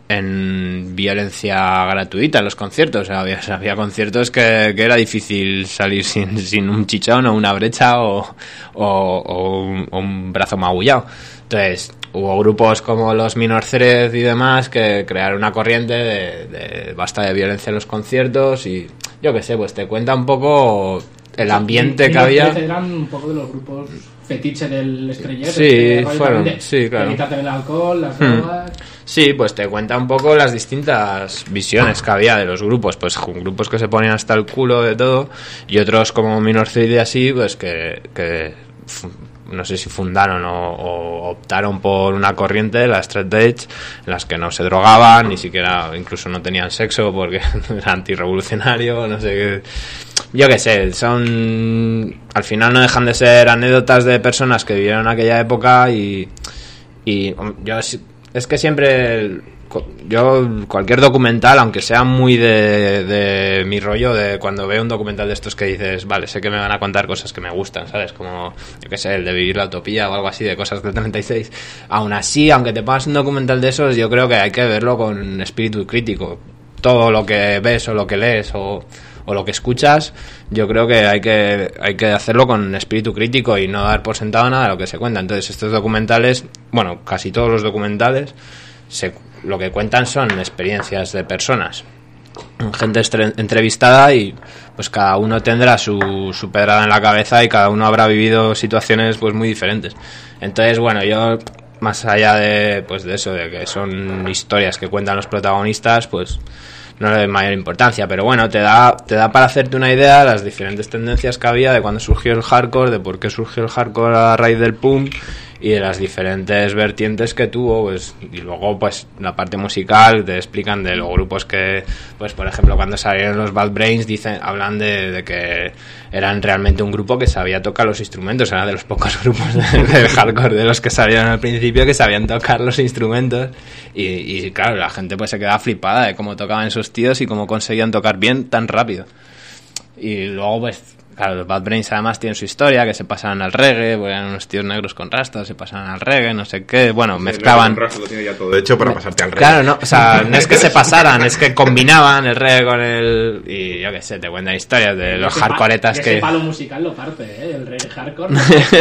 en violencia gratuita en los conciertos. O sea, había, había conciertos que, que era difícil salir sin, sin un chichón o una brecha o, o, o, un, o un brazo magullado. Entonces hubo grupos como los Minor Threat y demás que crearon una corriente de, de basta de violencia en los conciertos y yo qué sé, pues te cuenta un poco el ambiente sí, que había. Eran un poco de los grupos fetiche del estrellero. Sí, este fueron, de, sí, claro. Evitar también el alcohol, las drogas. Hmm. Sí, pues te cuenta un poco las distintas visiones que había de los grupos, pues grupos que se ponían hasta el culo de todo y otros como Minor Threat y así, pues que, que no sé si fundaron o, o optaron por una corriente, la straight edge, en las que no se drogaban, ni siquiera, incluso no tenían sexo porque era antirrevolucionario, no sé qué. Yo qué sé, son, al final no dejan de ser anécdotas de personas que vivieron aquella época y, y yo es que siempre, yo cualquier documental, aunque sea muy de, de mi rollo, de cuando veo un documental de estos que dices, vale, sé que me van a contar cosas que me gustan, ¿sabes? Como, yo qué sé, el de Vivir la Utopía o algo así, de cosas del treinta y seis. Aún así, aunque te pongas un documental de esos, yo creo que hay que verlo con espíritu crítico. Todo lo que ves o lo que lees o, o lo que escuchas, yo creo que hay que hay que hacerlo con espíritu crítico y no dar por sentado nada de lo que se cuenta. Entonces estos documentales, bueno, casi todos los documentales, se, lo que cuentan son experiencias de personas, gente estre- entrevistada y pues cada uno tendrá su, su pedrada en la cabeza y cada uno habrá vivido situaciones pues muy diferentes. Entonces, bueno, yo más allá de pues de eso, de que son historias que cuentan los protagonistas, pues no le doy mayor importancia, pero bueno, te da te da para hacerte una idea de las diferentes tendencias que había de cuando surgió el hardcore, de por qué surgió el hardcore a raíz del punk y de las diferentes vertientes que tuvo, pues, y luego pues la parte musical te explican de los grupos que, pues por ejemplo cuando salieron los Bad Brains dicen, hablan de, de que eran realmente un grupo que sabía tocar los instrumentos, era de los pocos grupos de, de hardcore de los que salieron al principio que sabían tocar los instrumentos y, y claro, la gente pues se quedaba flipada de cómo tocaban esos tíos y cómo conseguían tocar bien tan rápido. Y luego pues claro, los Bad Brains además tienen su historia, que se pasaban al reggae, pues eran unos tíos negros con rastas, se pasaban al reggae, no sé qué, bueno, sí, mezclaban... El rastas lo tiene ya todo hecho para pasarte al reggae. Claro, no, o sea, no es que se pasaran, es que combinaban el reggae con el... y yo qué sé, te cuentan historias de los ese hardcoretas pa- que... Ese palo musical lo parte, ¿eh? El reggae hardcore.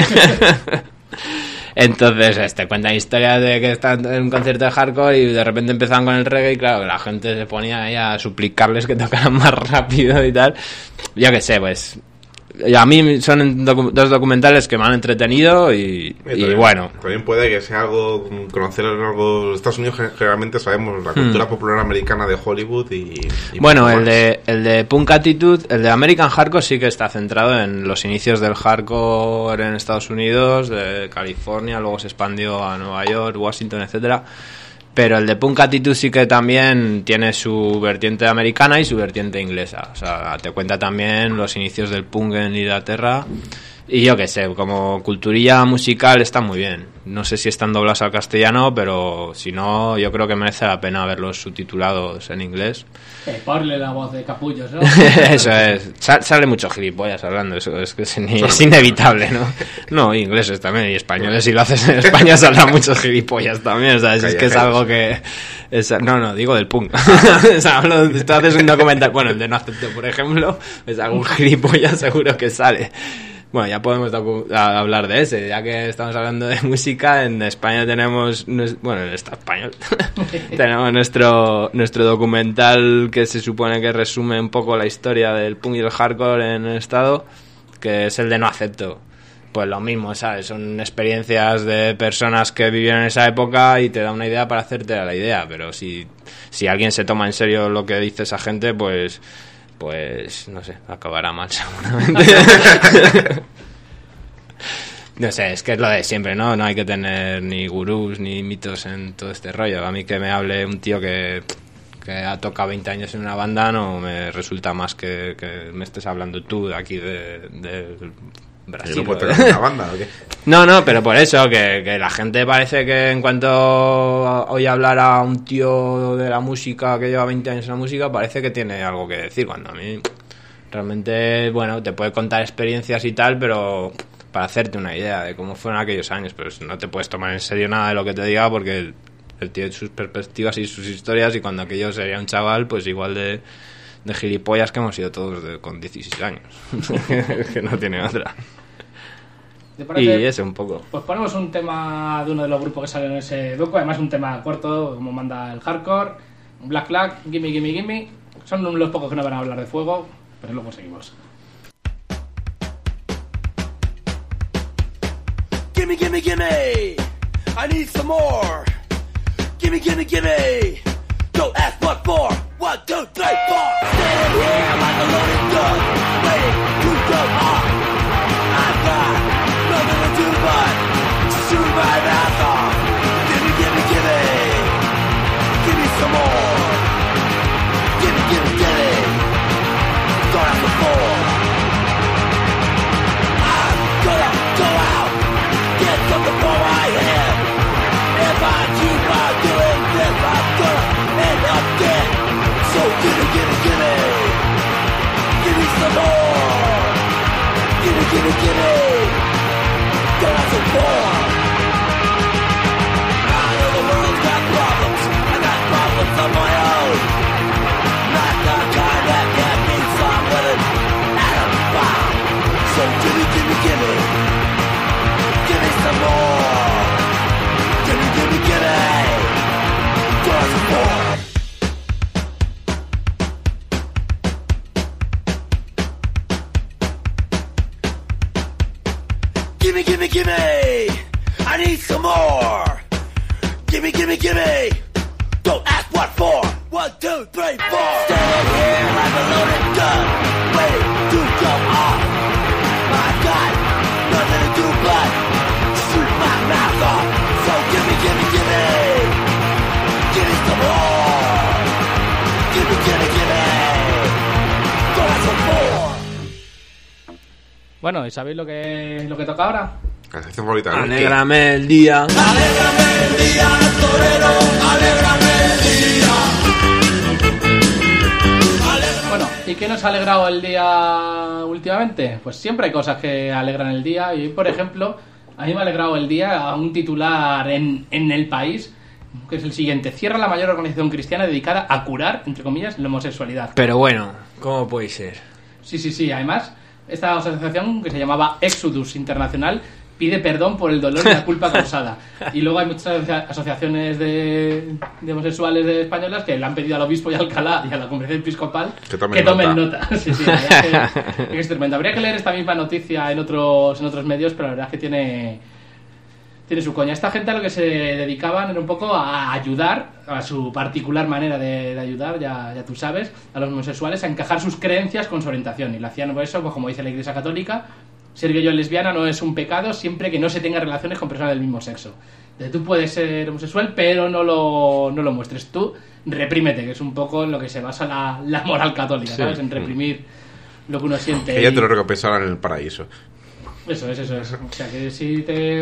Entonces, te cuentan historias de que están en un concierto de hardcore y de repente empezaban con el reggae y claro, la gente se ponía ahí a suplicarles que tocaran más rápido y tal. Yo qué sé, pues... A mí son docu- dos documentales que me han entretenido y, y también, bueno. También puede que sea algo, conocer algo... Estados Unidos generalmente sabemos la cultura hmm. popular americana de Hollywood y... y bueno, el de, el de Punk Attitude, el de American Hardcore sí que está centrado en los inicios del hardcore en Estados Unidos, de California, luego se expandió a Nueva York, Washington, etcétera. Pero el de Punk Attitude sí que también tiene su vertiente americana y su vertiente inglesa. O sea, te cuenta también los inicios del punk en Inglaterra. Y yo qué sé, como culturilla musical está muy bien. No sé si están doblados al castellano, pero si no, yo creo que merece la pena verlos subtitulados en inglés. Eh, ponle la voz de capullos, ¿no? Eso es. Sa- sale mucho gilipollas hablando, eso es que es, in- es inevitable, ¿no? No, ingleses también, y españoles. Si lo haces en España saldrán muchos gilipollas también, ¿sabes? Es que es algo que... Es, no, no, digo del punk. O sea, hablo, tú haces un documental, bueno, el de No Acepto, por ejemplo, pues algún gilipollas seguro que sale. Bueno, ya podemos docu- a hablar de ese, ya que estamos hablando de música. En España tenemos, bueno, en está español, tenemos nuestro nuestro documental que se supone que resume un poco la historia del punk y el hardcore en el estado, que es el de No Acepto. Pues lo mismo, ¿sabes? Son experiencias de personas que vivieron en esa época y te da una idea para hacerte la idea, pero si, si alguien se toma en serio lo que dice esa gente, pues... pues no sé, acabará mal seguramente. No sé, es que es lo de siempre, ¿no? No hay que tener ni gurús ni mitos en todo este rollo. A mí que me hable un tío que, que ha tocado veinte años en una banda no me resulta más que, que me estés hablando tú de aquí de, de Brasil. ¿No puedes tocar una banda o qué? No, no, pero por eso, que, que la gente parece que en cuanto oye hablar a un tío de la música que lleva veinte años en la música, parece que tiene algo que decir, cuando a mí realmente, bueno, te puede contar experiencias y tal, pero para hacerte una idea de cómo fueron aquellos años, pero no te puedes tomar en serio nada de lo que te diga porque él, él tiene sus perspectivas y sus historias, y cuando aquello sería un chaval, pues igual de, de gilipollas que hemos sido todos de, con dieciséis años. Que no tiene otra. Y ese un poco. Pues ponemos un tema de uno de los grupos que salen en ese docu, además un tema corto, como manda el hardcore, Black Flag, Gimme Gimme Gimme. Son los pocos que no van a hablar de fuego, pero luego seguimos. Gimme, gimme, gimme, I need some more. Gimme, gimme, gimme, don't ask what for. One, two, three, four. Standing here like a loaded gun, waiting to go off. I've got nothing to do but to shoot my mouth off. Gimme, gimme, gimme, give me some more. Gimme, gimme, gimme, don't ask what for. I'm gonna go out, get something for my head. If I keep on doing this, I'm gonna end up dead. So gimme, gimme, gimme, give me some more. Gimme, gimme, gimme, don't ask for more. I know the world's got problems, I got problems of my own. Not the kind that can be solved with an atom bomb. So gimme, gimme, gimme, give me some more. Gimme, gimme, gimme, don't ask for more. Gimme, gimme, gimme, I need some more. Gimme, gimme, gimme, don't ask what for. One, two, three, four. Standing here like a loaded gun, waiting to go off. I've got nothing to do but shoot my mouth Bueno, ¿y sabéis lo que, lo que toca ahora? La sección favorita de Luis. Alégrame el día. Alégrame el día, torero, alégrame el día. Bueno, ¿y qué nos ha alegrado el día últimamente? Pues siempre hay cosas que alegran el día. Y hoy, por ejemplo, a mí me ha alegrado el día a un titular en, en El País, que es el siguiente: cierra la mayor organización cristiana dedicada a curar, entre comillas, la homosexualidad. Pero bueno, ¿cómo puede ser? Sí, sí, sí. Además, esta asociación, que se llamaba Exodus Internacional, pide perdón por el dolor y la culpa causada. Y luego hay muchas asocia- asociaciones de, de homosexuales de españolas que le han pedido al obispo y al Alcalá y a la conferencia episcopal que tomen, que tomen nota. nota. Sí, sí, la verdad es, que es tremendo. Habría que leer esta misma noticia en otros, en otros medios, pero la verdad es que tiene, tiene su coña. Esta gente a lo que se dedicaban era un poco a ayudar, a su particular manera de, de ayudar, ya, ya tú sabes, a los homosexuales a encajar sus creencias con su orientación. Y lo hacían por eso, pues, como dice la Iglesia Católica: ser gay o lesbiana no es un pecado siempre que no se tenga relaciones con personas del mismo sexo. Entonces, tú puedes ser homosexual, pero no lo, no lo muestres. Tú reprímete, que es un poco en lo que se basa la, la moral católica, Sí. ¿sabes? En reprimir lo que uno siente. Que ya y- te lo recompensarán en el paraíso. Eso es, eso es. O sea, que si te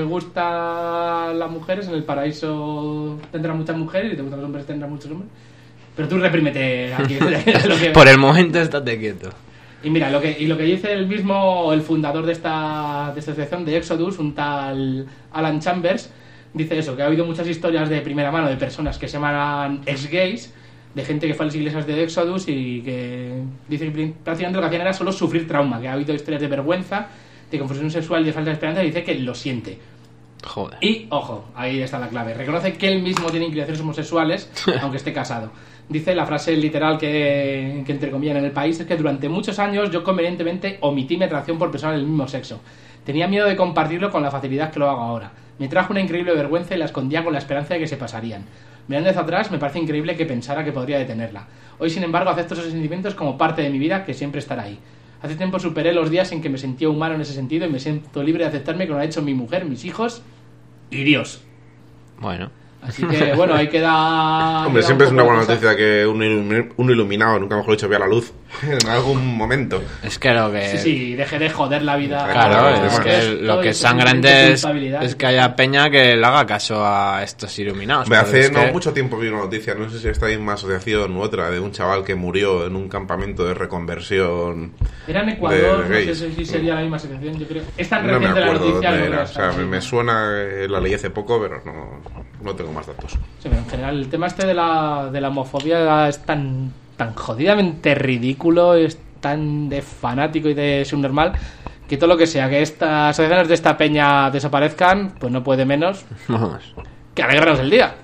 gustan las mujeres, en el paraíso tendrás muchas mujeres, y si te gustan los hombres tendrás muchos hombres. Pero tú reprímete aquí. lo que... Por el momento estate quieto. Y mira, lo que, y lo que dice el mismo, el fundador de esta, de esta asociación de Exodus, un tal Alan Chambers, dice eso, que ha habido muchas historias de primera mano de personas que se llaman ex-gays, de gente que fue a las iglesias de Exodus y que dice que prácticamente lo que hacían era solo sufrir trauma, que ha habido historias de vergüenza, de confusión sexual y de falta de esperanza, y dice que lo siente. Joder. Y, ojo, ahí está la clave, reconoce que él mismo tiene inclinaciones homosexuales, aunque esté casado. Dice, la frase literal que, que entre comillas en El País, es que durante muchos años yo convenientemente omití mi atracción por personas del mismo sexo. Tenía miedo de compartirlo con la facilidad que lo hago ahora. Me trajo una increíble vergüenza y la escondía con la esperanza de que se pasarían. Mirando hacia atrás, me parece increíble que pensara que podría detenerla. Hoy, sin embargo, acepto esos sentimientos como parte de mi vida, que siempre estará ahí. Hace tiempo superé los días en que me sentía humano en ese sentido y me siento libre de aceptarme como lo ha hecho mi mujer, mis hijos y Dios. Bueno. Así que, bueno, ahí queda... Hombre, queda siempre un es una poco buena la cosa. noticia que un, ilumi- un iluminado, nunca mejor dicho, vea la luz en algún momento. Es que lo que... Sí, sí, deje de joder la vida. Claro, Claro, es es que esto lo que es es sangrante es, culpabilidad. es que haya peña que le haga caso a estos iluminados. Me porque hace es no que- mucho tiempo vi una noticia, no sé si esta misma asociación u otra, de un chaval que murió en un campamento de reconversión. Era en Ecuador, de no gays. sé si sería la misma asociación, yo creo. Es tan No me reciente la acuerdo noticia dónde que era. no O sea, sé. me, me suena, eh, la leí hace poco, pero no, no tengo más datos. Sí, pero en general el tema este de la, de la homofobia es tan, tan jodidamente ridículo, es tan de fanático y de subnormal, que todo lo que sea que estas asociaciones de esta peña desaparezcan, pues no puede menos Vamos. que alegrarnos el día.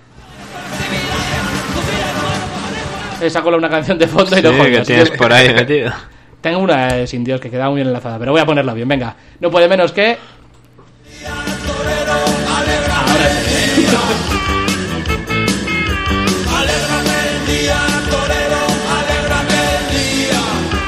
Eh, saco una canción de fondo y Sí, no jodas. que tienes por ahí metido. Tengo una de Sin Dios que queda muy bien enlazada, pero voy a ponerla bien, venga. No puede menos que... Ahora sí. Alégrame el día, torero, alégrame el día.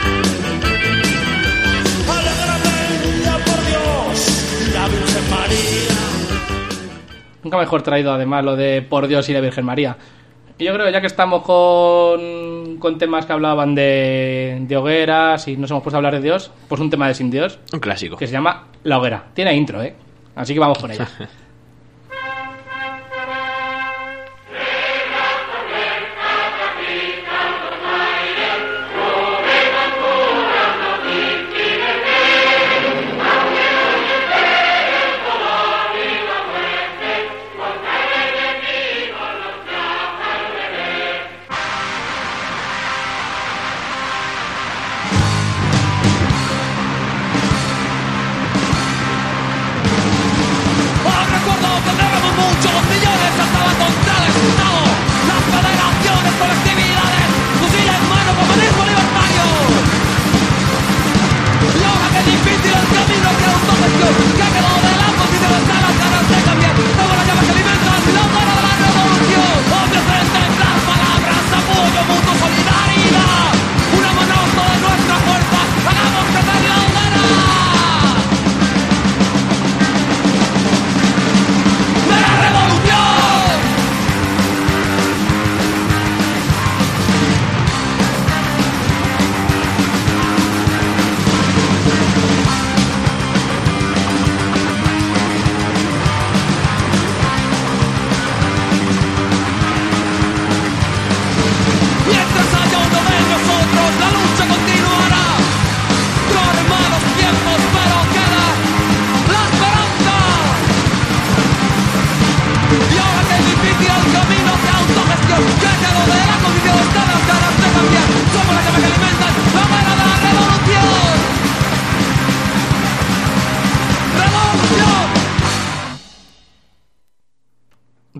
Alégrame el día, por Dios, la Virgen María. Nunca mejor traído además lo de Por Dios y la Virgen María. Y yo creo que ya que estamos con, con temas que hablaban de, de hogueras y nos hemos puesto a hablar de Dios, pues un tema de Sin Dios Un clásico. que se llama La Hoguera. Tiene intro, ¿eh? Así que vamos con ella. Abre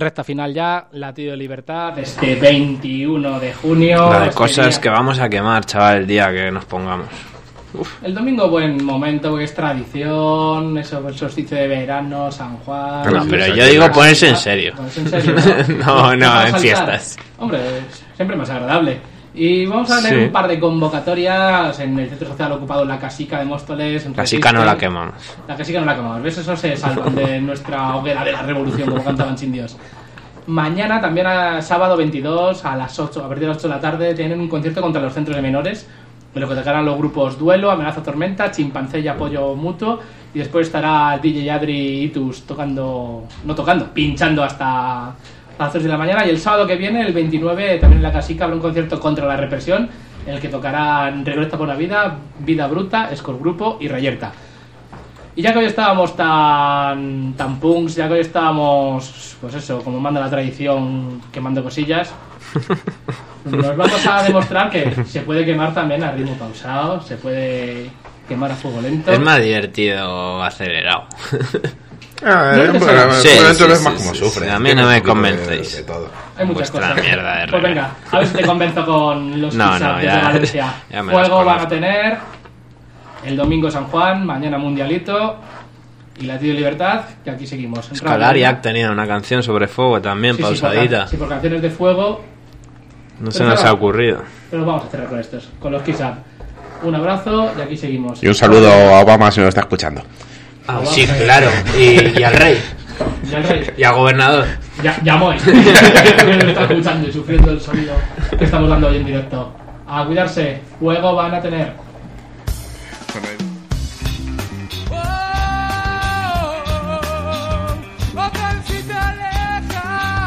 recta final ya, Latido de Libertad, este veintiuno de junio. La de este cosas día. que vamos a quemar, chaval, el día que nos pongamos. Uf. El domingo buen momento porque es tradición, eso, el solsticio de verano, San Juan... No, pero yo digo ponerse en serio. Ponerse en serio, ¿no? no, no, Para en saltar. fiestas. Hombre, es siempre más agradable. Y vamos a tener Sí. un par de convocatorias en el Centro Social Ocupado La Casica de Móstoles. en Casica no Resiste. la quemamos. La Casica no la quemamos. ¿Ves? Eso se salvan de nuestra hoguera de la revolución, como cantaban sin Dios. Mañana, también a sábado veintidós, a las ocho, a partir de las ocho de la tarde, tienen un concierto contra los centros de menores, en lo que tocarán los grupos Duelo, Amenaza Tormenta, Chimpancé y Apoyo Mutuo. Y después estará D J Adri Itus tocando, no tocando, pinchando hasta a las tres de la mañana. Y el sábado que viene, el veintinueve, también en La Casica, habrá un concierto contra la represión, en el que tocarán Regreta por la Vida, Vida Bruta, Escort Grupo y Reyerta. Y ya que hoy estábamos tan, tan punks, ya que hoy estábamos, pues eso, como manda la tradición, quemando cosillas, nos vamos a demostrar que se puede quemar también a ritmo pausado, se puede quemar a fuego lento. Es más divertido acelerado. Ah, No eh, es pero, necesario. Sí, pero sí, dentro ves sí, más sí, como sí, sufre. sí. A mí no me convencéis. De, de todo. Hay muchas Vuestra cosas. mierda de Pues reggae. venga, a ver si te convenzo con los No, Kiss Up no, desde ya- Valencia. ya me las Fuego van a conozco. tener el domingo San Juan, mañana Mundialito y Latido de Libertad, que aquí seguimos. Scalariac tenía una canción sobre fuego también, Sí, sí, por pausadita. can- Sí, por canciones de fuego. No se Pero nos nada. ha ocurrido. Pero vamos a cerrar con estos, con los Kiss Up. Un abrazo y aquí seguimos. Y un saludo a Obama si me lo está escuchando. Ah, sí, claro. Y, y al rey. Y al rey. Y al gobernador. Ya, llamó él. Que lo está escuchando y sufriendo el sonido que estamos dando hoy en directo. A cuidarse. Fuego van a tener. Ocal si te alejas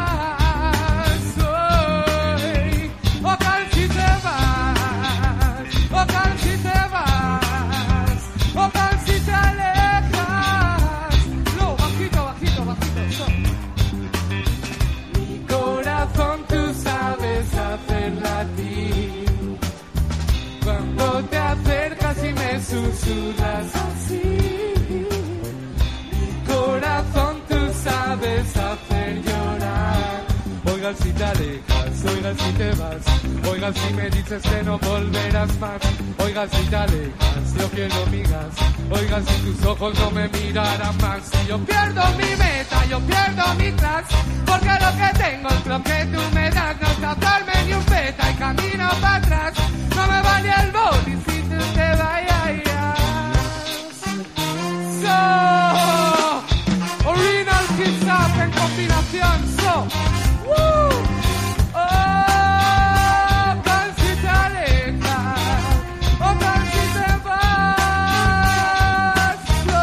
hoy, ocal si te vas, ocal si te vas, ocal si te alejas. No, bajito, bajito, bajito. So. Mi corazón tú sabes hacer latir. Cuando te acercas y me susurras así. Corazón, tú sabes hacer llorar. Oigan si te alejas, oigan si te vas, oigan si me dices que no volverás más. Oigan si te alejas, yo quiero migas. Oigan si tus ojos no me mirarán más. Si yo pierdo mi meta, yo pierdo mi tras. Porque lo que tengo es lo que tú me das. No escaparme ni un beta y camino para atrás. No me vale el boli si tú te vayas. So Original Kiss Up en combinación, so Woo. Oh, tal si te alejas, oh, tal si te vas,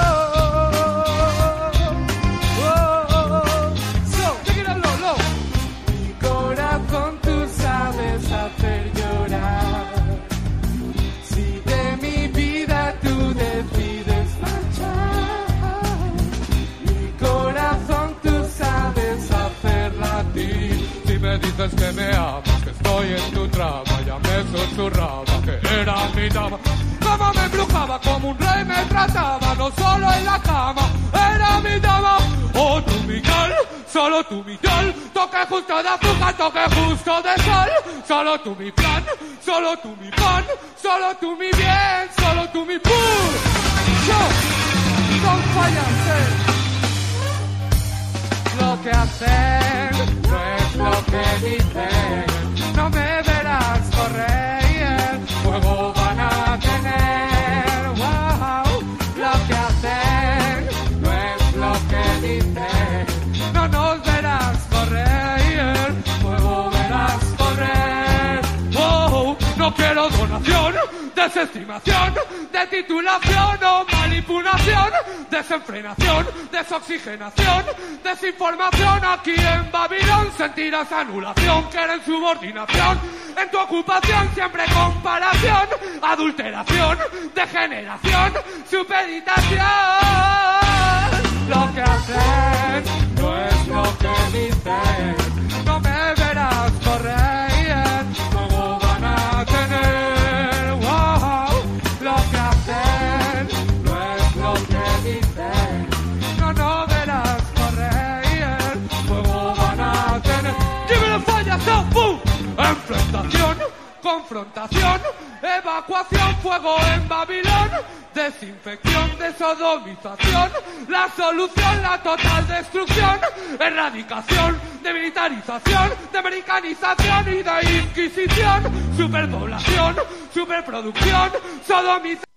so, oh, so, take it up low, low. Mi corazón tú sabes hacer llorar. Si de mi vida tú decides marchar. Corazón, tú sabes hacer latir. Si me dices que me amas, que estoy en tu trama, ya me susurraba que era mi dama. Como me embrujaba, como un rey me trataba, no solo en la cama, era mi dama. Oh, tú Miguel, solo tú Miguel, toque justo de azúcar, toque justo de sol. Solo tú mi plan, solo tú mi pan, solo tú mi bien, solo tú mi pur. Yo, no fallas, eh. Lo que hacen no es lo que dicen. No me verás correr, fuego van a tener. Wow, lo que hacen no es lo que dicen. No nos verás correr, fuego verás correr. Wow, no quiero donación, desestimación, de titulación o manipulación, desenfrenación, desoxigenación, desinformación. Aquí en Babilón sentirás anulación, quieren subordinación en tu ocupación, siempre comparación, adulteración, degeneración, supeditación. Lo que hacen no es lo que dicen, no me verás correr, luego van a tener. Wow, lo que hacen no es lo que dicen, no, no verás correr, luego van a enfrentación, confrontación, evacuación, fuego en Babilón, desinfección, desodomización, la solución, la total destrucción, erradicación, demilitarización, de americanización y de inquisición, superpoblación, superproducción, sodomización.